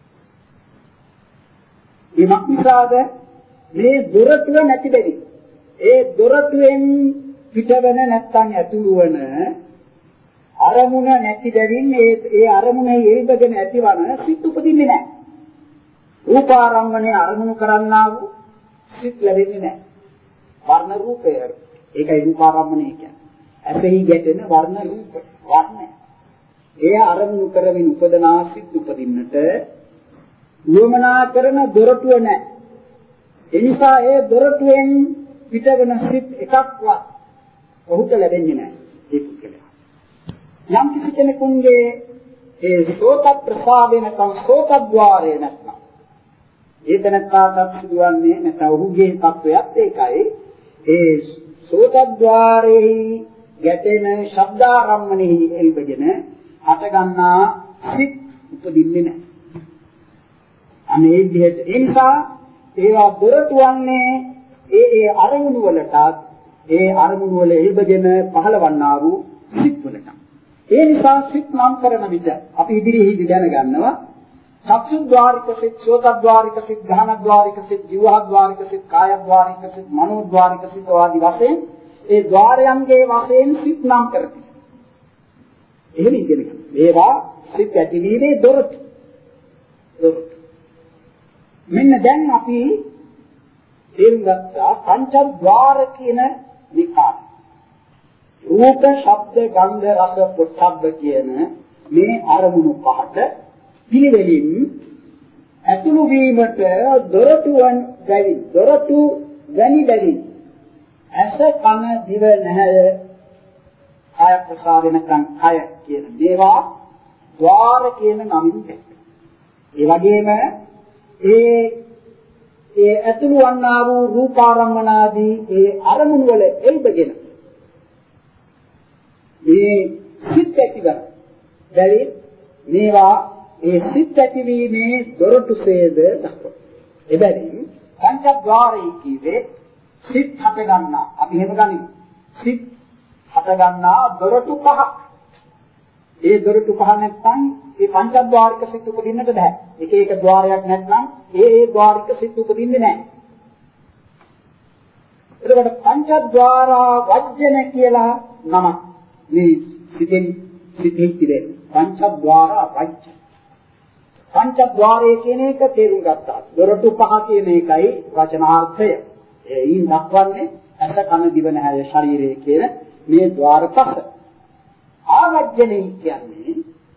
ඒ මක්නිසාද මේ දොරටුව නැති බැරි. ඒ දොරටුවෙන් පිටවන නැත්නම් ඇතුළු වන අරමුණ නැති බැවින් ඒ ඒ අරමුණේ එල්බගෙන ඇතිවන සිත් උපදින්නේ නැහැ. රූපාරම්මනේ අරමුණු කරන්නා වූ සිත් ලැබෙන්නේ නැහැ. වර්ණ රූපය. ඒකයි රූපාරම්මනේ කියන්නේ. ඇසෙහි ගැටෙන වර්ණ රූප වර්ණය. ඒ අරමුණු කරමින් උපදනා සිත් උපදින්නට උවමනා කරන දොරටුව නැහැ. ඒ නිසා ඒ දොරටුවෙන් පිටවන සිත් එකක්වත් ඔහුට ලැබෙන්නේ නැහැ. ඒ පුද්ගලයා. යම් කිසි කෙනෙකුගේ ඒ සෝත ප්‍රසාදේ නැත්නම් සෝතද්්වාරේ නැත්නම් ඒක නැත්නම් සිදුවන්නේ නැත්නම් ඔහුගේ තත්වයක් ඒකයි. ඒ සෝතද්්වාරේ ගැටෙන ශබ්දාරම්මනෙහි එල්බගෙන හට ගන්නා සිත් උපදින්නේ නැහැ. අනේ විදිහට ඒ නිසා ඒවා දොරටුවන්නේ ඒ ඒ අරමුණු වලට ඒ අරමුණු වල එල්බගෙන පහළවන්නා වූ සිත් වලට. ඒ නිසා සිත් නම් කරන විට අපි ඉදිරියේදී දැනගන්නවා චක්සුද්්වාරික සිත්, සෝතද්්වාරික සිත්, ගහනද්්වාරික සිත්, ජීවහද්්වාරික සිත්, කායද්්වාරික සිත්, මනෝද්්වාරික සිත් ආදී වශයෙන් ඒ ద్వාරයන්ගේ වශයෙන් සිත් නම් කරති. එහෙම ඉගෙන ගන්න. ඒවා සිත් ඇතිවීමේ දොරටු. දොරටු. මෙන්න දැන් අපි තේරුම් ගත්තා පංචද්වාර කියන විකාර. රූප, ශබ්ද, ගන්ධ, රස, පොට්ටබ්බ කියන මේ අරමුණු පහට පිළිවෙලින් ඇතුළු වීමට දොරටුවන් බැරි. දොරටු වැනි බැරි. ඇස, කන, දිව, නැහැය, කාය ප්‍රසාරණකම් කය කියන මේවා ద్వාර කියන නමින් දැක්වෙනවා. ඒ වගේම ඒ ඒ ඇතුළු වන්නා වූ රූපාරම්මනාදී ඒ අරමුණු වල එල්බගෙන මේ සිත් ඇතිවන බැරි මේවා ඒ සිත් ඇතිවීමේ දොරටුසේද දක්වනවා. එබැවින් පංචද්වාරයේ කීවේ සිත් හට ගන්නා අපි එහෙම ගනිමු. සිත් හට ගන්නා දොරටු පහ. ඒ දොරටු පහ නැත්නම් ඒ පංචද්වාරික සිත් උපදින්නට බෑ. එක එක ద్వාරයක් නැත්නම් ඒ ඒ ద్వාරික සිත් උපදින්නේ නැහැ. එතකොට පංචද්වාරා වජ්ජන කියලා නමක් මේ සිතෙන් සිතෙහි තිබෙන පංචද්වාරා වජ්ජ. පංචද්වාරයේ කියන එක තේරුම් ගත්තා. දොරටු පහ කියන එකයි වචනාර්ථය. ඒයින් දක්වන්නේ ඇස, කන, දිව, නැහැය, ශරීරය කියන මේ ద్వාර පහ. ආවජ්ජනේ කියන්නේ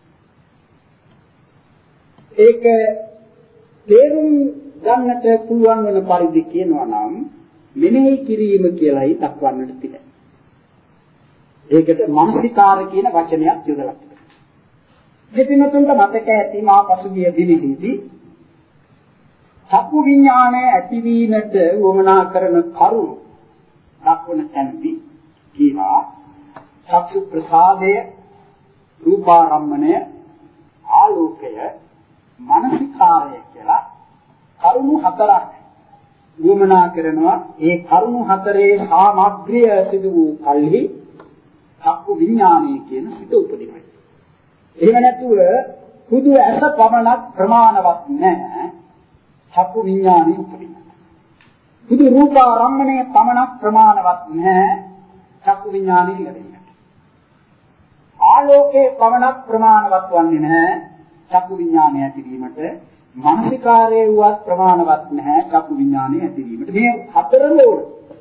ඒක තේරුම් ගන්නට පුළුවන් වෙන පරිදි කියනවා නම් මෙනෙහි කිරීම කියලායි දක්වන්නට තිබෙනවා. ඒකට මානසිකාර කියන වචනයක් යොදලා තිබෙනවා. දෙපිනතුන්ට මතක ඇති මා පසුගිය දිනෙහිදී චක්කු විඥානය ඇතිවීමට වමනා කරන කරුණු දක්වන තැනදී කීවා චක්සු ප්‍රසාදය, රූපාරම්මණය, ආලෝකය, මානසිකාරය කියලා කරුණු හතරක් වමනා කරනවා. ඒ කරුණු හතරේ සාමග්‍රිය සිදු වූ කල්හි චක්කු විඥානය කියන සිත උපදිනවා. එහෙම නැතුව හුදු ඇස පමණක් ප්‍රමාණවත් නැහැ චක්කු විඥානය උපදිනවා. හුදු රූපාරම්මණය පමණක් ප්‍රමාණවත් නැහැ චක්කු විඥානය ලැබෙනවා. ආලෝකයේ පමණක් ප්‍රමාණවත් වන්නේ නැහැ චක්කු විඥානය ඇතිවීමට. මානසිකාරයේ වුවත් ප්‍රමාණවත් නැහැ චක්කු විඥානය ඇතිවීමට. මේ හතරම ඕන.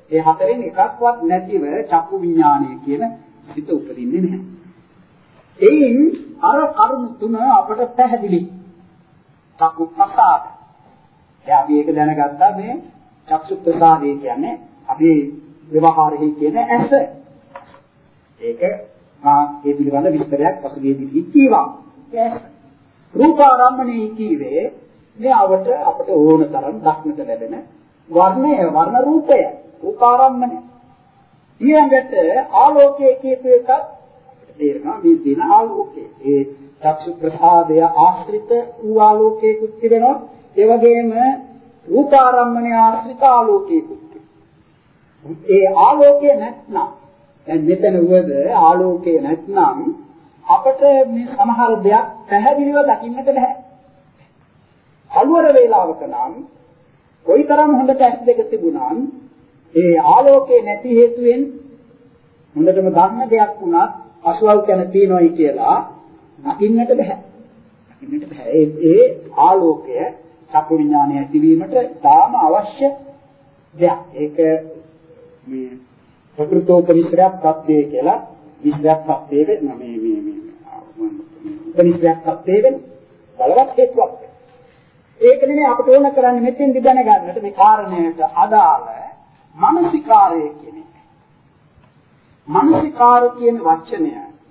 ඒ හතරෙන් එකක්වත් නැතිව චක්කු විඥානය කියන සිත උපදින්නේ නැහැ. එයින් අර කරුණු තුන අපට පැහැදිලි. චක්කු ප්‍රසාද. දැන් අපි ඒක දැනගත්තා මේ චක්සු ප්‍රසාදය කියන්නේ අපි ව්‍යවහාරෙහි කියන ඇස. ඒක මා ඒ පිළිබඳ විස්තරයක් පසුගියදී කීවා. ඇස. රූපාරම්මණය කීවේ මේ අපට අපට ඕන තරම් දක්නට ලැබෙන වර්ණය වර්ණ රූපය රූපාරම්මණය. ඊළඟට ආලෝකයේ කියපු එකත් තේරෙනවා මේ දින ආලෝකයේ ඒ චක්සු ප්‍රසාදය ආශ්‍රිත වූ ආලෝකයකුත් තිබෙනවා. ඒ වගේම රූපාරම්මණය ආශ්‍රිත ආලෝකයකුත් තිබෙනවා. ඒ ආලෝකය නැත්නම් දැන් මෙතන වද ආලෝකය නැත්නම් අපට මේ සමහර දෙයක් පැහැදිලිව දකින්නට බෑ. කලවර වේලාවක නම් කොයිතරම් හොඳට ඇස් දෙක තිබුණා ඒ ආලෝකේ නැති හේතුවෙන් හොඳටම දන්න දෙයක් වුණත් අසවල් කන තියනොයි කියලා දකින්නට බෑ. දකින්නට බෑ. ඒ ඒ ආලෝකය චක්කු විඥානය ඇතිවීමට තාම අවශ්‍ය දෙයක්. ඒක මේ ප්‍රකෘතෝපනිශ්‍රයක් ප්‍රත්‍යය කියලා විශ්‍රයක් ප්‍රත්‍යය වෙන මේ මේ මේ උපනිශ්‍රයක් ප්‍රත්‍යය වෙන බලවත් හේතුවක්. ඒක නෙමෙයි අපිට ඕන කරන්නේ මෙතෙන්දි දැනගන්නට මේ කාරණයට අදාළ මානසිකාරය කියන එක. මානසිකාර කියන වචනය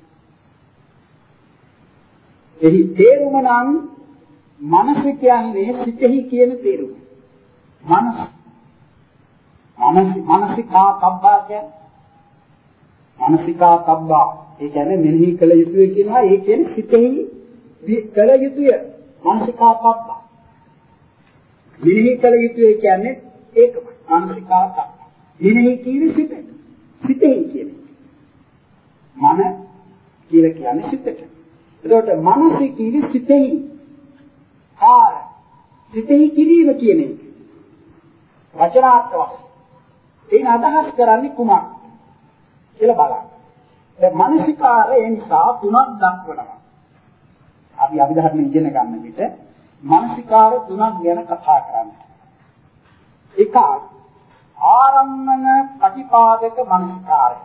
එහි තේරුම නම් මනස කියන්නේ සිතෙහි කියන තේරුම. මනස මනස මානසිකා තබ්බා කියන්නේ මානසිකා තබ්බා ඒ කියන්නේ මෙනෙහි කළ යුතුය කියනවා. ඒ කියන්නේ සිතෙහි කළ යුතුය මානසිකා තබ්බා. මෙනෙහි කළ යුතුය කියන්නේ ඒකමයි මානසිකා තබ්බා. මෙනෙහි කියන්නේ සිත. සිතෙහි කියන්නේ මන කියලා කියන්නේ සිතට. එතකොට මනස කියන්නේ සිතෙහි ආර සිතෙහි කිරීම කියන එක. වචනාර්ථ වශයෙන් ඒන අදහස් කරන්නේ කුමක් කියලා බලන්න. දැන් මානසිකාරය නිසා තුනක් දක්වනවා. අපි අභිධර්ම ඉගෙන ගන්න විට මානසිකාර තුනක් ගැන කතා කරන්නේ. එක ආරම්මන ප්‍රතිපාදක මානසිකාරය.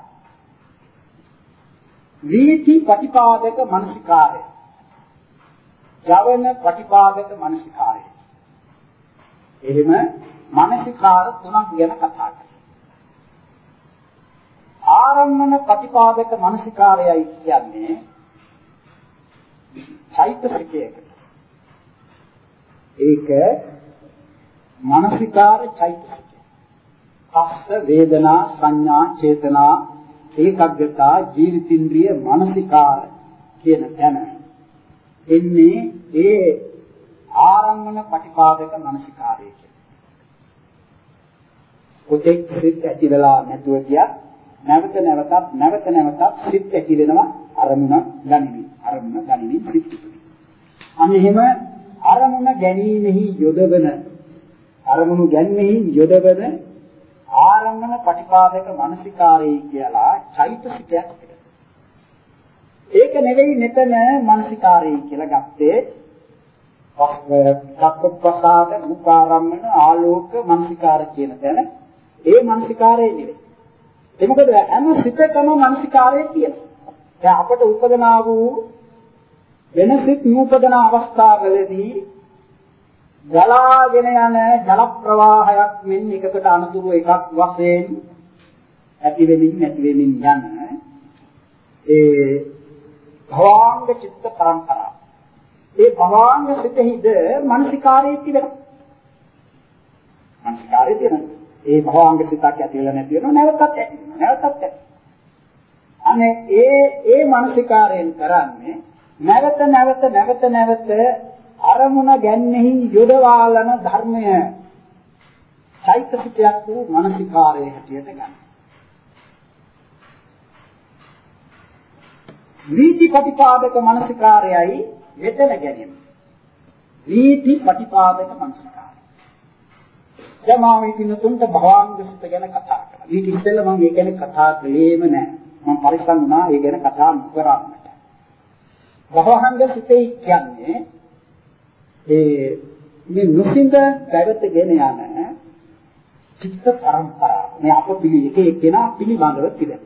වීති ප්‍රතිපාදක මානසිකාරය. ජවන ප්‍රතිපාදක මානසිකාරය. එහෙම මානසිකාර තුනක් ගැන කතා කරනවා. ආරම්මන ප්‍රතිපාදක මානසිකාරයයි කියන්නේ චෛතසිකයකට. ඒක මානසිකාර චෛතසිකය. පස්ස වේදනා සංඥා චේතනා ඒකග්ගතා ජීවිතින්ද්‍රිය මානසිකාර කියන තැන එන්නේ ඒ ආරම්මන ප්‍රතිපාදක මානසිකාරය කියන්නේ. ඔතෙක් සිත් ඇතිවලා නැතුව ගියා නැවත නැවතත් නැවත නැවතත් සිත් ඇතිවෙනවා අරමුණ ගනිමින් අරමුණ ගනිමින් සිත් පිටුයි. අනෙහිම අරමුණ ගැනීමෙහි යොදවන අරමුණු ගැනීමෙහි යොදවන ආරම්මන ප්‍රතිපාදක මානසිකාරය කියලා චෛතසිකයක් තිබෙනවා. ඒක නෙවෙයි මෙතන මානසිකාරය කියලා ගත්තේ චක්කප්පසාද රූපාරම්මන ආලෝක මානසිකාර කියන තැන ඒ මානසිකාරය නෙවෙයි. ඒ මොකද හැම සිතකම මානසිකාරය තියෙනවා. දැන් අපට උපදනා වූ වෙන සිත් නූපදන අවස්ථාවලදී ගලාගෙන යන ජල ප්‍රවාහයක් මෙන් එකකට අනුතුරු එකක් වශයෙන් ඇති වෙමින් නැති වෙමින් යන ඒ භවාංග චිත්ත පරම්පරාව. ඒ භවාංග සිතෙහිද මානසිකාරය තිබෙනවා. මානසිකාරය තියෙනවා. ඒ භවාංග සිතක් ඇති වෙලා නැති වෙනවා නැවතත් ඇති වෙනවා නැවතත් ඇති. අනේ ඒ ඒ මානසිකාරයෙන් කරන්නේ නැවත නැවත නැවත නැවත අරමුණ ගැන්නෙහි යොදවාලන ධර්මය චෛතසිකයක් වූ මානසිකාරයේ හැටියට ගන්න. වීති ප්‍රතිපාදක මානසිකාරයයි මෙතන ගැනීම. වීති ප්‍රතිපාදක මානසිකාරය. ජමාවී පින්නතුන්ට භවාංග සිත ගැන කතා කරා. ඊට ඉස්සෙල්ලා මම ඒ ගැන කතා කළේම නැහැ. මම පරිස්සම් වුණා ඒ ගැන කතා නොකරන්නට. භවාංග සිතේ කියන්නේ ඒ මේ නොසින්ද පැවතගෙන යන චිත්ත පරම්පරාව. මේ අප පිළි එක එක්කෙනා පිළිබඳව තිබෙනවා.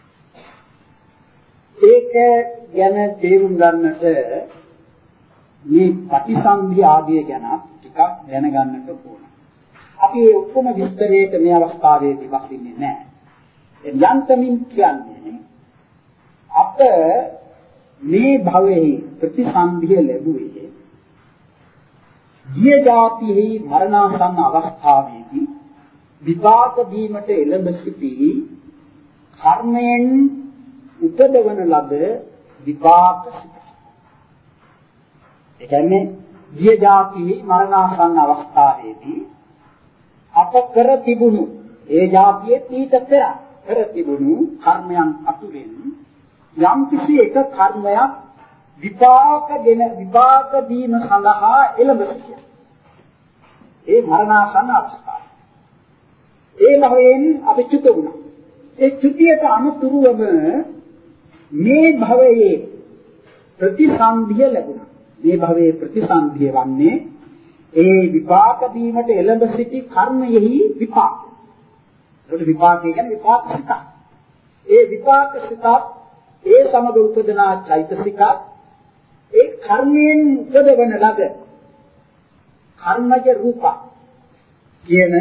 ඒක ගැන තේරුම් ගන්නට මේ ප්‍රතිසන්ධි ආදිය ගැන ටිකක් දැනගන්නට ඕන. අපි මේ ඔක්කොම විස්තරයට මේ අවස්ථාවේදී වස්ින්නේ නැහැ. යන්තමින් කියන්නේ අප මේ භවයේ ප්‍රතිසන්ධිය ලැබුවේ ගිය જાතිෙහි මරණාසන්න අවස්ථාවේදී විපාක දීමට එළඹ සිටි කර්මයෙන් උපදවන ලද විපාක සිත. ඒ කියන්නේ ගිය જાතිෙහි මරණාසන්න අවස්ථාවේදී අප කර තිබුණු ඒ જાතියේ ඊට පෙර කර තිබුණු කර්මයන් අතුරෙන් යම් කිසි එක කර්මයක් විපාකගෙන විපාක දීම සඳහා එළඹ සිටින. ඒ මරණාසන්න අවස්ථාව. ඒ භවයෙන් අපි චුත වුණා. ඒ චුතියට අනුතුරුවම මේ භවයේ ප්‍රතිසන්ධිය ලැබුණා. මේ භවයේ ප්‍රතිසන්ධිය වන්නේ ඒ විපාක දීමට එළඹ සිටි කර්මයෙහි විපාක. ඒකට විපාකය කියන්නේ විපාක සිත. ඒ විපාක සිත ඒ සමග උපදනා චෛතසික ඒ කර්මයෙන් උපදවන ලද කර්මජ රූප කියන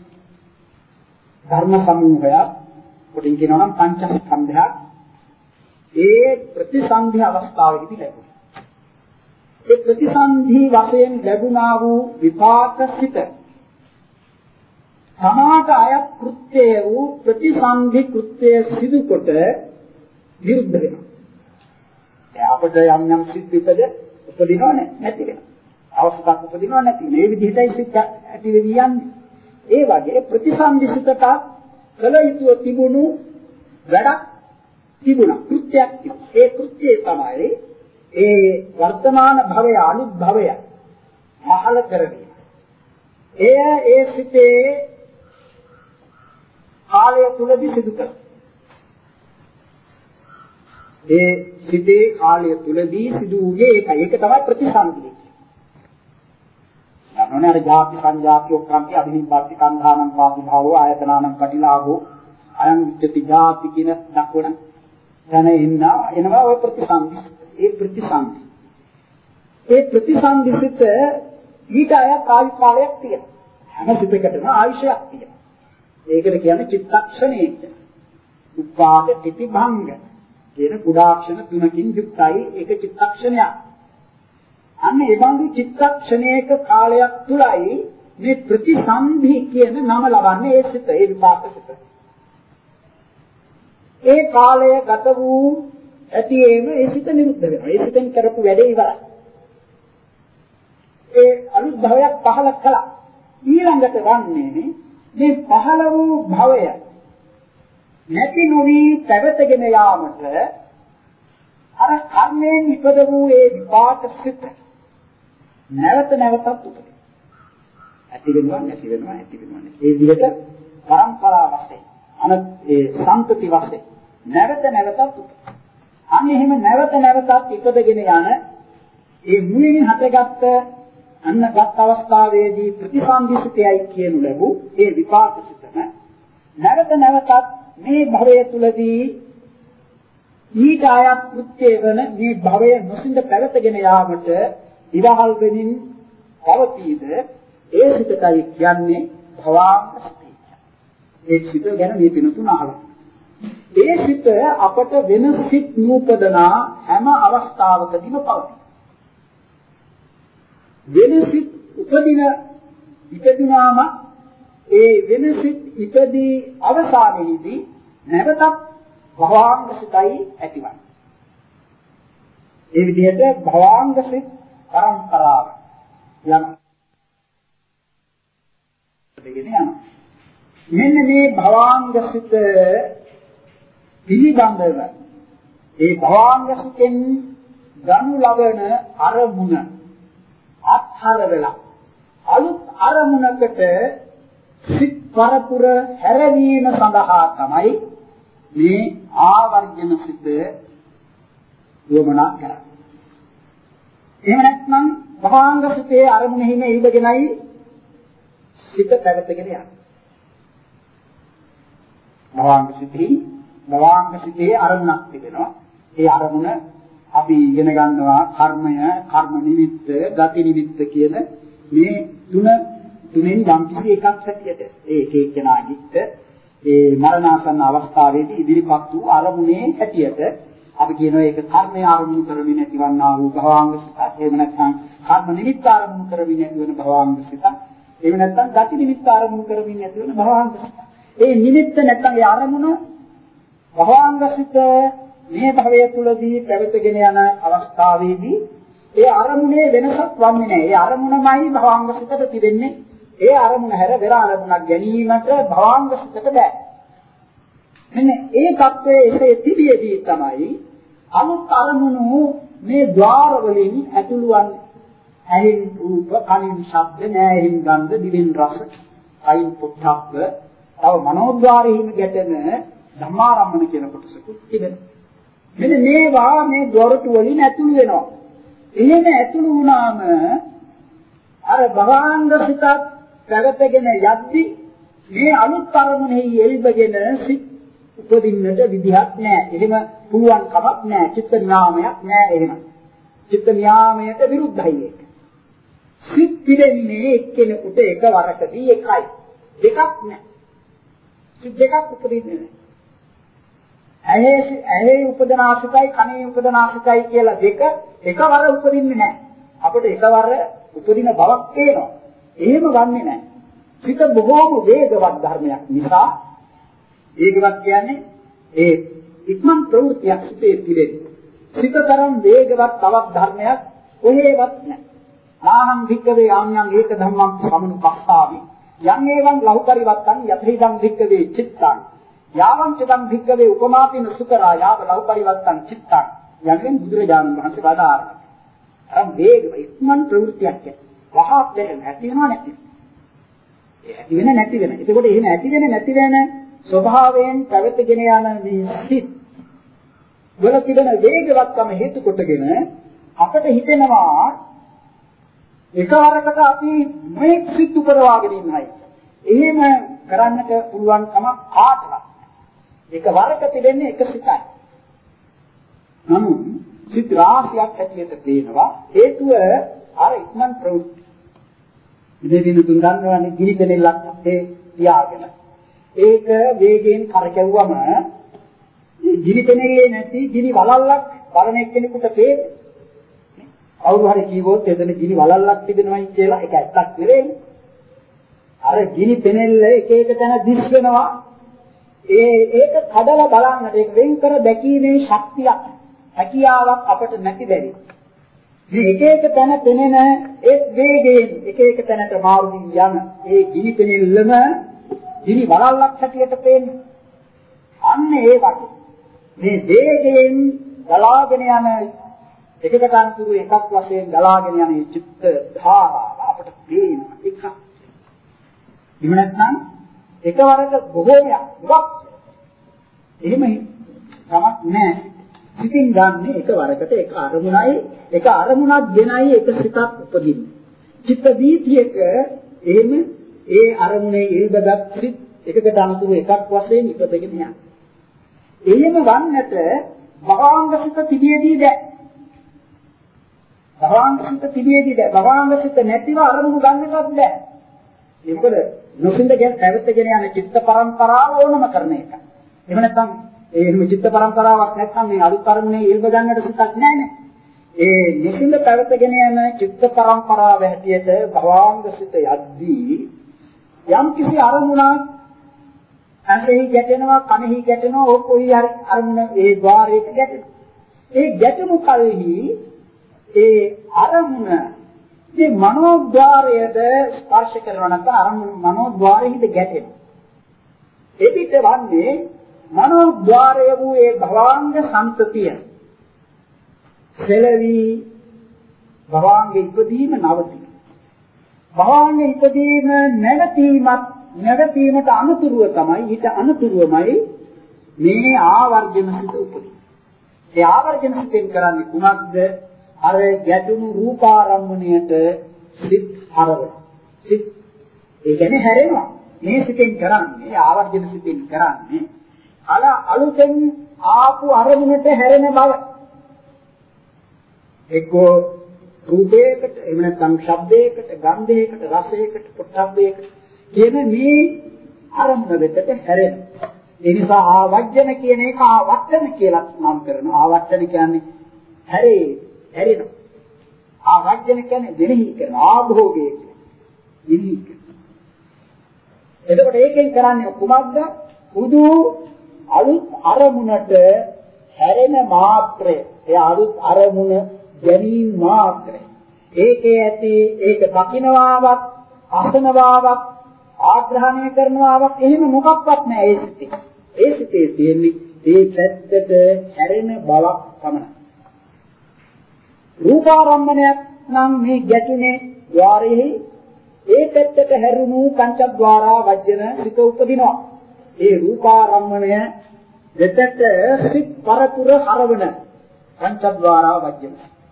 ධර්ම සමූහයක් කොටින් කියනවා නම් පංචස්කන්ධයක් ඒ ප්‍රතිසන්ධි අවස්ථාවේදී ලැබුණා. ඒ ප්‍රතිසන්ධි වශයෙන් ලැබුණා වූ විපාක සිත සමාත අය කෘත්‍ය වූ ප්‍රතිසන්ධි කෘත්‍ය සිදු කොට විරුද්ධ වෙනවා. ඒ අපිට යම් යම් සිත් විපද උපදිනව නැති වෙනවා. අවස්ථාවක් උපදිනව නැති. මේ විදිහටයි සිත් ඇති වෙවි යන්නේ. ඒ වගේ ප්‍රතිසන්ධි සිතට කල යුතුව තිබුණු වැඩක් තිබුණා. කෘත්‍යයක් තිබුණා. ඒ කෘත්‍යය තමයි ඒ වර්තමාන භවය අනුත් භවය පහළ කරගෙන. එය ඒ සිතේ කාලය තුලදී සිදු කරනවා. ඒ සිතේ කාලය තුලදී සිදු වූයේ ඒකයි. ඒක තමයි ප්‍රතිසන්ධිය. යනෝනේ අර ජාති සංජාති ඔක්කාන්ති අභිනිබ්බති කන්ධානම් වාපි භාවෝ ආයතනානම් පටිලාභෝ අයං විච්ඡති ජාති කියන දක්වන දැන එන්නා එනවා ඔය ප්‍රතිසන්ධි. ඒ ප්‍රතිසන්ධි. ඒ ප්‍රතිසන්ධිසිත ඊට අය කාල කාලයක් තියෙනවා. හැම සිතකටම ආයුෂයක් තියෙනවා. ඒකට කියන්නේ චිත්තක්ෂණය කියලා. උපාද තිතිභංග කියන කුඩාක්ෂණ තුනකින් යුක්තයි ඒක චිත්තක්ෂණයක්. අන්න ඒ බඳු චිත්තක්ෂණයක කාලයක් තුලයි මේ ප්‍රතිසන්ධි කියන නම ලබන්නේ ඒ සිත ඒ විපාක සිත. ඒ කාලය ගත වූ ඇතිේම ඒ සිත නිරුද්ධ වෙනවා. ඒ සිතෙන් කරපු වැඩේ ඉවරයි. ඒ අලුත් භවයක් පහළ කළා. ඊළඟට වන්නේ මේ පහළ වූ භවය නැති නොවි පැවතගෙන යාමට අර කර්මයෙන් ඉපද වූ ඒ විපාක සිත නැවත නැවතත් උපදින. ඇති වෙනවා නැති වෙනවා ඇති වෙනවා නැති. ඒ විදිහට පරම්පරා වශයෙන් අන ඒ සම්පති වශයෙන් නැවත නැවතත් උපදින. අන්න එහෙම නැවත නැවතත් ඉපදගෙන යන ඒ මුලින් හටගත්ත අන්නගත් අවස්ථාවේදී ප්‍රතිසන්දිසිතයයි කියනු ලැබු ඒ විපාක සිතම නැවත නැවතත් මේ භවය තුලදී ඊට ආයත් කෘත්‍ය වන මේ භවය නොසින්ද පැවතගෙන යාමට ඉවහල් වෙමින් පවතීද ඒ සිතයි කියන්නේ භවාංග සිතය. ඒ සිත ගැන මේ පිනතුන අහලා. ඒ සිත අපට වෙන සිත් නූපදනා හැම අවස්ථාවකදීම පවතී. වෙන සිත් උපදින ඉපදුනාම ඒ වෙන සිත් ඉපදී අවසානයේදී නැවතත් භවාංග සිතයි ඇතිවන්නේ. ඒ විදිහට භවාංග සිත් පරම්පරාව යන දෙගෙන යනවා. මෙන්න මේ භවාංග සිත පිළිබඳව ඒ භවාංග සිතෙන් ගනු ලබන අරමුණ අත්හර වෙලා අලුත් අරමුණකට සිත් පරපුර හැරවීම සඳහා තමයි මේ ආවර්ජන සිත යොමනා කරන්නේ. එහෙම නැත්නම් භවාංග සිතේ අරමුණෙහිම ඉඳගෙනයි සිත පැවතගෙන යන්නේ. භවාංග සිතෙහි භවාංග සිතේ අරමුණක් තිබෙනවා. ඒ අරමුණ අපි ඉගෙන ගන්නවා කර්මය, කර්ම නිමිත්ත, ගති නිමිත්ත කියන මේ තුන තුනෙන් යම් කිසි එකක් හැටියට ඒ එක එක්කෙනාගිට ඒ මරණාසන්න අවස්ථාවේදී ඉදිරිපත් වූ අරමුණේ හැටියට අපි කියනවා ඒක කර්මය ආරමුණු කරමින් ඇතිවන්නා වූ භවාංග සිතක්. එහෙම නැත්නම් කර්ම නිමිත්ත ආරමුණු කරමින් ඇතිවන භවාංග සිතක්. එහෙම නැත්නම් ගති නිමිත්ත ආරමුණු කරමින් ඇතිවන භවාංග සිතක්. ඒ නිමිත්ත නැත්නම් ඒ අරමුණ භවාංග සිත මේ භවය තුලදී පැවතගෙන යන අවස්ථාවේදී ඒ අරමුණේ වෙනසක් වන්නේ නැහැ. ඒ අරමුණමයි භවාංග සිතට තිබෙන්නේ. ඒ අරමුණ හැර වෙන අරමුණක් ගැනීමට භවාංග සිතට බෑ. මෙන්න ඒ தත්වයේ එසේ තිබියදී තමයි අලුත් අරමුණු මේ ద్వාර වලින් ඇතුළු වන්නේ. ඇහෙන් රූප, කනින් ශබ්ද, නෑහින් ගන්ධ, දිවෙන් රස, කයින් පොට්ටබ්බ, තව මනෝද්වාරයෙන් ගැටෙන ධම්මාරම්මන කියන කොටසකුත් තිබෙනවා. මෙන්න මේවා මේ දොරටු වලින් ඇතුළු වෙනවා. එහෙම ඇතුළු වුණාම අර භවාංග සිතක් පැවතගෙන යද්දී මේ අලුත් අරමුණෙහි එල්බගෙන සිත් උපදින්නට විදිහක් නැහැ. එහෙම පුළුවන් කමක් නැහැ. චිත්ත න්යාමයක් නැහැ එහෙම. චිත්ත න්යාමයට විරුද්ධයි ඒක. සිත් පිළිෙන්නේ එක්කෙනෙකුට එකවරකදී එකයි. දෙකක් නැහැ. සිත් දෙකක් උපදින්නේ නැහැ. ඇහි ඇහි උපදනාසිකයි කනේ උපදනාසිකයි කියලා දෙක එකවර උපදින්නේ නැහැ. අපිට එකවර උපදින බවක් පේනවා. එහෙම වන්නේ නැහැ. සිත බොහෝම වේගවත් ධර්මයක් නිසා වේගවත් කියන්නේ ඒ ඉක්මන් ප්‍රවෘත්තියක් සිතේ පිළිෙන්නේ. සිතතරම් වේගවත් තවත් ධර්මයක් කොහේවත් නැහැ. නාහං භික්කවේ ආඤ්ඤං ඒක ධම්මං සමනුපස්සාවි යං ඒවං ලෞපරිවත්තං යතහිදං භික්කවේ චිත්තං යාවං චදං භික්කවේ උපමාපින සුකරා යාව ලෞපරිවත්තං චිත්තං යන්නේ බුදුරජාණන් වහන්සේ වදාारනවා. අර වේග ඉක්මන් ප්‍රවෘත්තියක් කියන්නේ. වහා දෙන්න නැති වෙනවා නැති. ඒ ඇති වෙන නැති වෙන. එතකොට එහෙම ඇති වෙන නැති වෙන ස්වභාවයෙන් පැවතගෙන යන මේ සිත් වල තිබෙන වේගවත්කම හේතු කොටගෙන අපට හිතෙනවා එකවරකට අපි මේ සිත් උපදවාගෙන ඉන්නයි. එහෙම කරන්නට පුළුවන් කමක් කාටවත්. එකවරක තිබෙන්නේ එක සිතයි. නමුත් සිත් රාශියක් ඇතියට පේනවා හේතුව අර ඉක්මන් ප්‍රවෘත්ති. ඉතින් තුන් දන්නවනේ ගිනි පෙනෙල්ලක් ඒ තියාගෙන ඒක වේගයෙන් කරකැවුවම ගිනි පෙනෙන්නේ නැති ගිනි වලල්ලක් බලන එක්කෙනෙකුට පේන්නේ. කවුරු හරි කිව්වොත් එතන ගිනි වලල්ලක් තිබෙනවයි කියලා ඒක ඇත්තක් නෙවෙයි. අර ගිනි පෙනෙල්ල එක එක තැන දිස් වෙනවා. ඒ ඒක කඩලා බලන්නට ඒක වෙන් කර දැකීමේ ශක්තියක් හැකියාවක් අපට නැති බැරි. මේ එක එක තැන පෙනෙන ඒ වේගයෙන් එක එක තැනට මාරු වී යන ඒ ගිනි පෙනෙල්ලම ගිනි වලල්ලක් හැටියට පේන්නේ. අන්න ඒ වගේ මේ වේගයෙන් ගලාගෙන යන එකකට අනුතුරු එකක් වශයෙන් ගලාගෙන යන මේ චිත්ත ධාරාව අපට පේන එකක්. එහෙම නැත්නම් එකවරක බොහෝමයක් දුක් එහෙම තමක් නැහැ. සිතින් ගන්න එකවරකට එක අරමුණයි එක අරමුණක් දෙනයි එක සිතක් උපදින්නේ. චිත්ත වීතියක එහෙම ඒ අරමුණේ ඉල්බගත් සිත් එකකට අනුතුරු එකක් වශයෙන් ඉපදගෙන යනවා. එහෙම වන්නට භවාංග සිත තිබියදී බෑ. භවාංග සිත තිබියදී බෑ. භවාංග සිත නැතිව අරමුණු ගන්නටත් බෑ. මොකද නොසින්දගෙන පැවතගෙන යන චිත්ත පරම්පරාව ඕනම කරන එක. එහෙම නැත්නම් ඒ එහෙම චිත්ත පරම්පරාවක් නැත්නම් මේ අලුත් අරමුණේ ඉල්බ ගන්නට සිතක් නැහැ. ඒ නිසින්ද පැවතගෙන යන චිත්ත පරම්පරාව හැටියට භවාංග සිත යද්දී යම් කිසි අරමුණක් ඇඟෙහි ගැටෙනවා කනෙහි ගැටෙනවා ඕක කොයි හරි අරමුණ ඒ ద్వාරයක ගැටෙනවා. ඒ ගැටුණු කලෙහි ඒ අරමුණ මේ මනෝද්වාරයට ස්පර්ශ කරනවා නැත්නම් අරමුණ මනෝද්වාරයේද ගැටෙනවා. එවිට වන්නේ මනෝද්වාරය වූ ඒ භවාංග සම්පතිය සෙලවි භවාංග ඉදීම නවතින. භවාංග ඉදීම නැවතීමත් නැවතීමට අනුතුරුව තමයි ඊට අනුතුරුවමයි මේ ආවර්ජන සිත උපදින්නේ. ඒ ආවර්ජන සිතෙන් කරන්නේ කුමක්ද? අර ගැටුණු රූපාරම්මණයට සිත් හරවන. සිත් ඒ කියන්නේ හැරෙනවා. මේ සිතෙන් කරන්නේ ආවර්ජන සිතෙන් කරන්නේ අර අලුතෙන් ආපු අරමුණට හැරෙන බව. එක්කෝ රූපයකට, එහෙම නැත්නම් ශබ්දයකට, ගන්ධයකට, රසයකට, පොට්ටබ්බයකට කියන මේ අරමුණ වෙතට හැරෙන. ඒ නිසා ආවර්ජන කියන එක ආවර්තන කියලා නම් කරනවා. ආවර්තන කියන්නේ හැරේ, හැරෙනවා. ආවර්ජන කියන්නේ දෙනෙහි කරන ආභෝගය කියන්නේ. දෙනෙහි කරන. එතකොට ඒකෙන් කරන්නේ කුමක්ද? උදු අලුත් අරමුණට හැරෙන මාත්‍රය. ඒ අලුත් අරමුණ ගැනීම මාත්‍රය. ඒකේ ඇති ඒක දකින්නවාවක්, අසනවාවක්, ආග්‍රහණය කරනවාවක් එහෙම මොකක්වත් නැහැ ඒ සිතේ. ඒ සිතේ තියෙන්නේ ඒ පැත්තට හැරෙන බවක් පමණයි. රූපාරම්මණයක් නම් මේ ගැටුනේ ద్వාරෙහි ඒ පැත්තට හැරුණු පංචද්වාරා වජ්ජන සිත උපදිනවා. ඒ රූපාරම්මණය දෙතට සිත් පරපුර හරවන පංචද්වාරා වජ්ජන.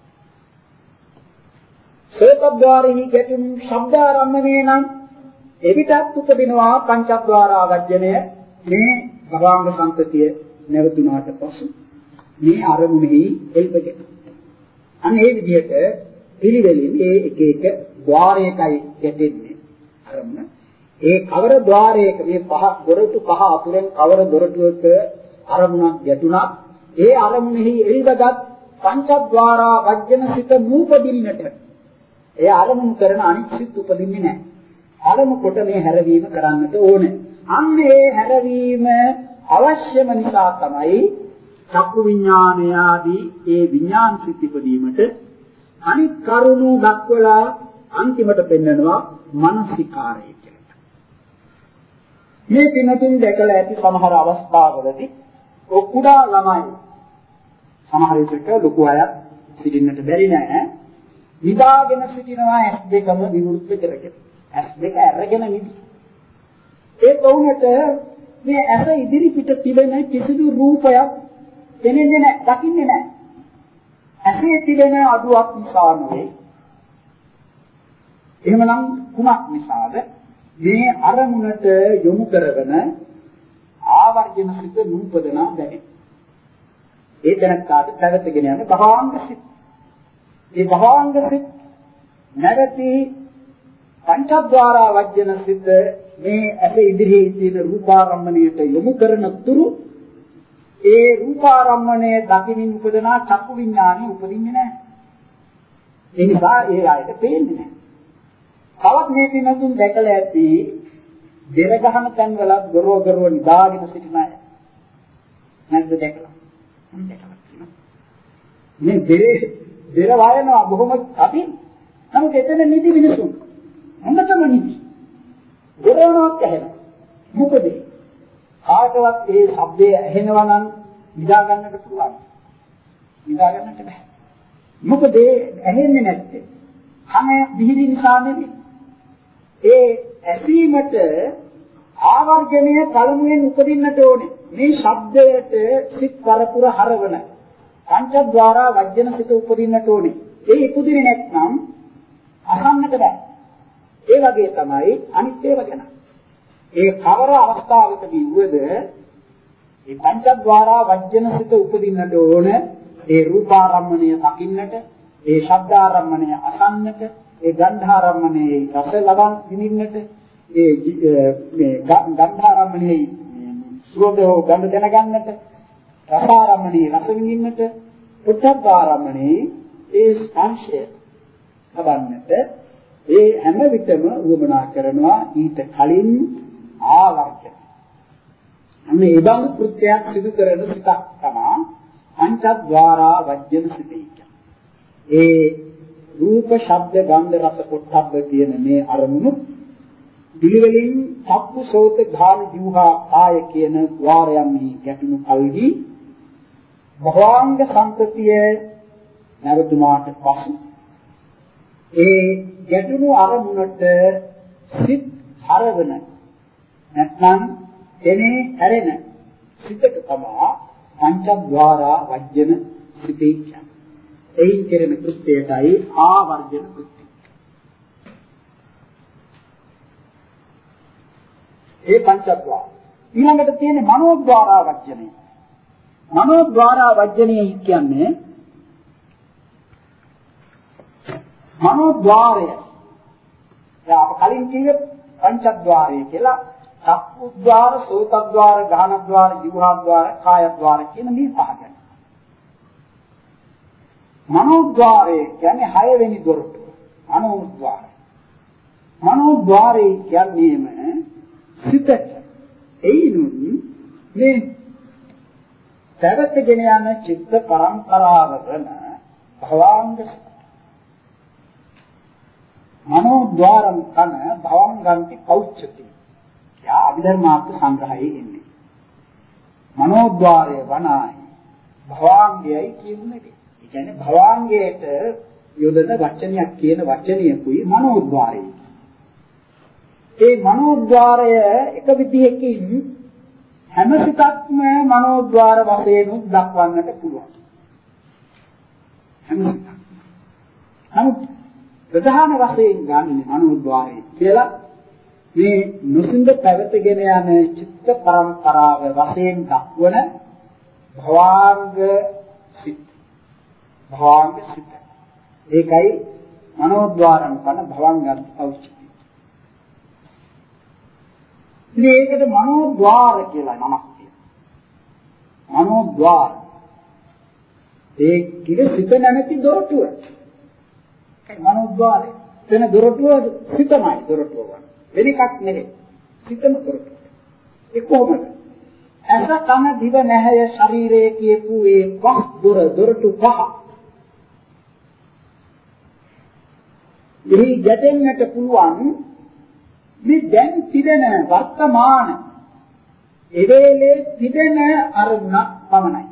සෝතද්වාරෙහි ගැටුණු ශබ්දාරම්මණය නම් එවිටත් උපදිනවා පංචද්වාරා වජ්ජනය. මේ භවංග සංතතිය නැවතුනාට පසු මේ අරමුණෙහි එල්බගෙන. අන්න ඒ විදිහට පිළිවෙලින් ඒ එක එක ద్వාරයකයි ගැටෙන්නේ අරමුණ. ඒ කවර ద్వාරයක මේ පහ දොරටු පහ අතුරෙන් කවර දොරටුවක අරමුණක් ගැටුණා ඒ අරමුණෙහි එල්බගත් පංචද්වාරා වජ්ජන සිත නූපදින්නට ඒ අරමුණු කරන අනිත් සිත් උපදින්නේ නැහැ. අරමුණු කොට මේ හැරවීම කරන්නට ඕනේ. අන්න ඒ හැරවීම අවශ්‍යම නිසා තමයි චක්කු විඥානය ආදී ඒ විඥාන සිත් ඉදීමට අනිත් කරුණු දක්වලා අන්තිමට පෙන්නනවා මානසිකාරය කියලා. මේ දිනකින් දැකලා ඇති සමහර අවස්ථාවලදී කුඩා ළමයි සමහර විට ලොකු අය සිටින්නට බැරි නෑ. නිදාගෙන සිටිනවා ඇස් දෙකම විවෘත කරගෙන. ඇස් දෙක අරගෙන නිදි. ඒ වුණට මේ ඇස ඉදිරි පිට තිබෙන කිසිදු රූපයක් දෙන්නේ නැහැ, දකින්නේ නැහැ. ඇසේ තිබෙන අඩුවක් නිසා නෙවෙයි. එහෙමනම් කුමක් නිසාද? මේ අරමුණට යොමු කරගෙන ආවර්ජන සිත නූපදන දැනේ. ඒ දැනකට පැවතගෙන යන භවංග සිත්. ඒ භවංග සිත් නැවති පංචද්වාරා වජ්ජන සිත මේ ඇස ඉදිරියේ තියෙන රූපාරම්මණයට යොමු කරන තුරු ඒ රූපාරම්මණය දකිමින් උපදන චක්කු විඥානෙ උපදින්නේ නැහැ. ඒ නිසා ඒ ආයත පේන්නේ නැහැ. තවත් මේ පිනතුන් දැකලා ඇති දෙර ගහන තැන්වල ගොරව ගොරව නිදාගෙන සිටින අය. නැද්ද දැකලා? දැකලා තියෙනවා. මේ දෙර දෙර වයනවා බොහොම කටින්. නමුත් එතන නිදි මිනිසුන්. හොඳටම නිදි. ගොරවනවත් ඇහෙනවා. මොකද? කාටවත් ඒ ශබ්දය ඇහෙනවා නම් නිදා ගන්නට පුළුවන්. නිදා ගන්නට බෑ. මොකද ඇහෙන්නේ නැත්තේ. කන දිහිරි නිසා නෙවෙයි. ඒ ඇසීමට ආවර්ජනය පළමුවෙන් උපදින්නට ඕනේ. මේ ශබ්දයට සිත් පරපුර හරවන පංචද්වාරා වජ්ජන සිත උපදින්නට ඕනේ. ඒ ඉපදින්නේ නැත්නම් අහන්නට බෑ. ඒ වගේ තමයි අනිත් ඒවා ගැන. ඒ කවර අවස්ථාවකදී වුවද මේ පංචද්වාරා වජ්ජන සිත උපදින්නට ඕන ඒ රූපාරම්මණය දකින්නට, ඒ ශබ්දාරම්මණය අසන්නට, ඒ ගන්ධාරම්මණයේ රස ලබන් විඳින්නට, ඒ මේ ගන්ධාරම්මණයේ සුවඳෝ ගඳ දැනගන්නට, රසාරම්මණයේ රස විඳින්නට, පුච්ඡබ්බාරම්මණයේ ඒ ස්පර්ශය ලබන්නට ඒ හැම විටම උවමනා කරනවා ඊට කලින් ආවර්ජන. මේ ඉබඳු කෘත්‍යයක් සිදු කරන සිතක් තමයි පංචද්වාරා වජ්ජන සිතයි. ඒ රූප, ශබ්ද, ගන්ධ, රස, පොට්ටබ්බ කියන මේ අරමුණු පිළිවෙලින් චක්කු, සෝත, ධාන, ජීවහා, කාය කියන ద్వාරයන්හි ගැටුණු කල්හි භවංග සංතතිය නැවතුමාට පසු ඒ ගැටුණු අරමුණට සිත් හරවන නැත්නම් එනේ හැරෙන සිතට තමයි පංචද්වාරා වජ්ජන සිතේ කියන්නේ. එයින් කෙරෙන කෘත්‍යයටයි ආවර්ජන කෘත්‍යය. ඒ පංචද්වාර ඊළඟට තියෙන්නේ මනෝද්වාරා වජ්ජනය. මනෝද්වාරා වජ්ජනය කියන්නේ මනෝද්වාරය. දැන් අප කලින් කිව්වේ පංචද්වාරය කියලා. චක්කුද්වාර, සෝතද්වාර, ගාහනද්වාර, ජීවහද්වාර, කායද්වාර කියන මේ පහ ගැන. මනෝද්වාරය කියන්නේ හයවෙනි දොරටුව. මනෝද්වාරය. මනෝද්වාරය කියන්නේම සිතට. එයිනුත් මේ පැවැත්ගෙන යන චිත්ත පරම්පරාව වන භවාංග මනෝද්වාරම් කන භවංගන්ති පෞච්ඡති. යා අභිධර්මාර්ථ සංග්‍රහයේ එන්නේ. මනෝද්වාරය වනායි භවාංගයයි කියන්නේ. ඒ කියන්නේ භවාංගයට යොදන වචනයක් කියන වචනයකුයි මනෝද්වාරය. ඒ මනෝද්වාරය එක විදිහකින් හැම සිතක්ම මනෝද්වාර වශයෙන් දක්වන්නට පුළුවන්. හැම සිතක්. නමුත් ප්‍රධාන වශයෙන් ගන්නේ මනෝද්වාරය කියලා මේ නොසින්ද පැවතගෙන යන චිත්ත පරම්පරාව වශයෙන් දක්වන භවාංග සිත්. භවාංග සිත්. ඒකයි මනෝද්වාරම් කරන භවංගත් අවශ්‍යයි. මේකට මනෝද්වාර කියලා නමක් තියෙනවා. මනෝද්වාර. ඒ කියේ සිත නැමැති දොරටුව. ඒ මනෝද්වාරය. වෙන දොරටුව සිතමයි දොරටුව වань. වෙන එකක් නෙවෙයි. සිතම දොරටුව. ඒ කොහොමද? ඇස කන දිව නැහැය ශරීරය කියපු ඒ පහ දොර දොරටු පහ. මේ ගැටෙන්නට පුළුවන් මේ දැන් තිබෙන වර්තමාන එවේලේ තිබෙන අරමුණ පමණයි.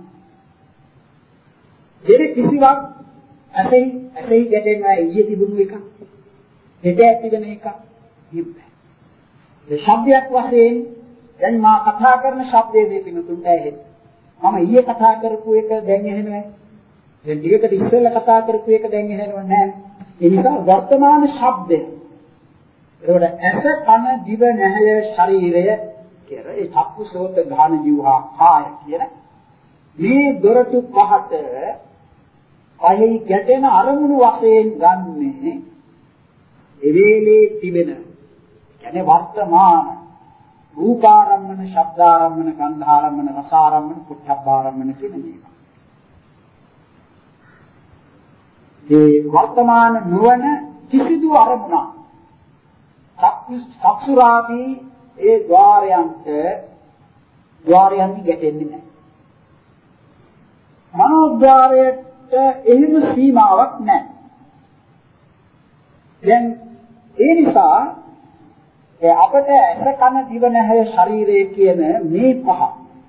දෙවි කිසිවක් ඇසෙයි ඇසෙයි ගැටෙන ඊයේ තිබුණු එක හෙට තිබෙන එක නෙවෙයි. ඒ ශබ්දයක් වශයෙන් දැන් මා කතා කරන ශබ්දයේ මේ පිනුතුන්ට ඇහෙන්නේ. මම ඊයේ කතා කරපු එක දැන් ඇහෙන්නේ. දැන් ටිකකට ඉස්සෙල්ලා කතා කරපු එක දැන් ඇහෙනව නැහැ. ඒ නිසා වර්තමාන ශබ්දය ඒකට ඇස කන දිව නැහැය ශරීරය කියලා ඒ චක්කු සෝත ගාන ජීවහා කාය කියන මේ දොරටු පහට අහි ගැටෙන අරමුණු වශයෙන් ගන්නේ එවේලේ තිබෙන කියන්නේ වර්තමාන රූපාරම්මන ශබ්දාරම්මන ගන්ධාරම්මන රසාරම්මන පුට්ඨබ්බාරම්මන කියන මේවා. ඒ වර්තමාන නුවණ කිසිදු අරමුණක් චක්ෂුරාදී ඒ ద్వාරයන්ට ద్వාරයන් ගැටෙන්නේ නැහැ. මනෝද්වාරයට එහෙම සීමාවක් නැහැ. දැන් ඒ නිසා අපට ඇස කන දිව නැහැය ශරීරය කියන මේ පහ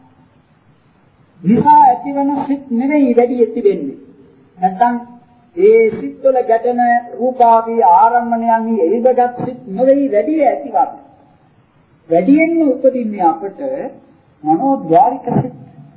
නිසා ඇතිවන සිත් නෙවෙයි වැඩි ඇති වෙන්නේ. නැත්නම් ඒ සිත්වල ගැටෙන රූපාදී ආරම්මණයන් එල්බගත් සිත් නෙවෙයි වැඩි ඇතිවන්නේ. වැඩියෙන්ම උපදින්නේ අපට මනෝද්වාරික සිත්.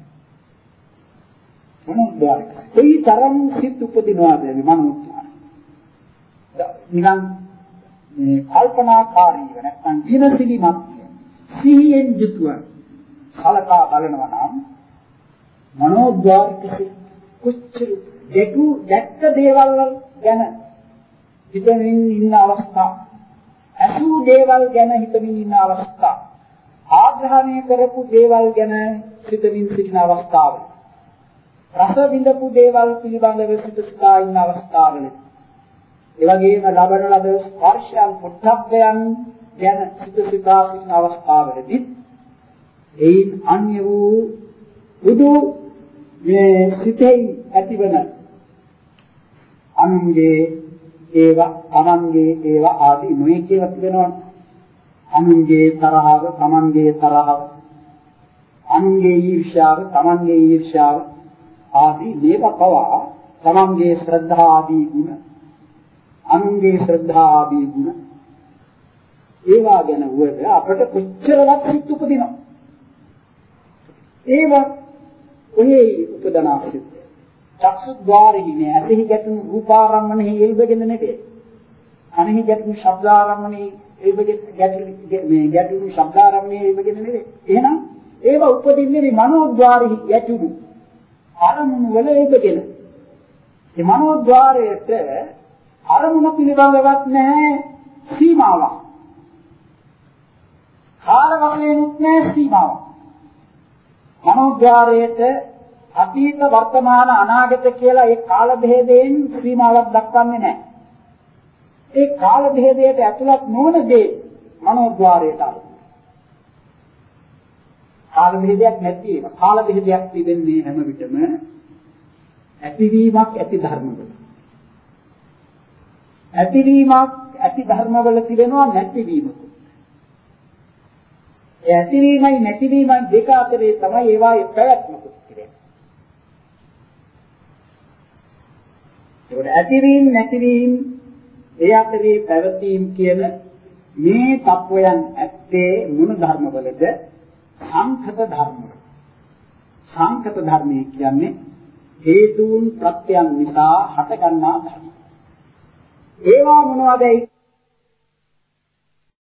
මනෝද්වාරික. ඒ තරම් සිත් උපදිනවාද මේ මනෝද්වාර. නිකන් මේ කල්පනාකාරීව නැත්නම් විනසිලිමත් සිහියෙන් යුතුව කලකා බලනවා නම් මනෝද්වාරික සිත් කොච්චර දෙකු දැක්ක දේවල් ගැන හිතමින් ඉන්න අවස්ථා, අසූ දේවල් ගැන හිතමින් ඉන්න අවස්ථා, ආග්‍රහණය කරපු දේවල් ගැන හිතමින් සිටින අවස්ථාවල, රස විඳපු දේවල් පිළිබඳව සිත සිතා ඉන්න අවස්ථාවල, ඒ වගේම ලබන ලද ස්පර්ශයන් පුට්ඨබ්බයන් ගැන සිත සිතා සිටින අවස්ථාවලදී එයින් අන්‍ය වූ බුදු මේ සිතේ ඇතිවන අනුන්ගේ ඒවා තමන්ගේ ඒවා ආදී නොයෙක් ඒවා තිබෙනවා. අනුන්ගේ තරහව තමන්ගේ තරහව අනුන්ගේ ඊර්ෂ්‍යාව තමන්ගේ ඊර්ෂ්‍යාව ආදී මේවා පවා තමන්ගේ ශ්‍රද්ධා ආදී ගුණ අනුන්ගේ ශ්‍රද්ධා ආදී ගුණ ඒවා ගැන වුවද අපට කොච්චරවත් සිත් උපදිනවා. ඒවා ඔහේ උපදනාසිත චක්සුද්්වාරෙහි ඇසෙහි ගැටුණු රූපාරම්මනෙහි එල්බගෙන නෙවේ. කනෙහි ගැටුණු ශබ්දාරම්මනෙහි ඒ වගේ මේ ගැටුණු ශබ්දාරම්මණය ඒ වගේ නෙවෙයි. එහෙනම් ඒව උපදින්නේ මේ මනෝද්වාරෙහි ගැටුණු අරමුණු වල ඒකගෙන. මේ මනෝද්වාරයට අරමුණ පිළිබඳවත් නැහැ සීමාවක්. කාල වශයෙන්ුත් නැහැ සීමාවක්. මනෝද්වාරයට අතීත වර්තමාන අනාගත කියලා ඒ කාල භේදයෙන් සීමාවක් දක්වන්නේ නැහැ. ඒ කාල භේදයට ඇතුළත් නොවන දේ මනෝද්වාරයට අනුව. කාල භේදයක් නැති එක. කාල භේදයක් තිබෙන්නේ හැම විටම ඇතිවීමක් ඇති ධර්මවල. ඇතිවීමක් ඇති ධර්මවල තිබෙනවා නැතිවීමක්. ඒ ඇතිවීමයි නැතිවීමයි දෙක අතරේ තමයි ඒවායේ පැවැත්මක් තිබෙන්නේ. ඒකට ඇතිවීම නැතිවීම ඒ අතරේ පැවතීම කියන මේ තත්වයන් ඇත්තේ මොන ධර්මවලද? සංඛත ධර්මවල. සංඛත ධර්මයේ කියන්නේ හේතුන් ප්‍රත්‍යයන් නිසා හටගන්නා ධර්ම. ඒවා මොනවදයි?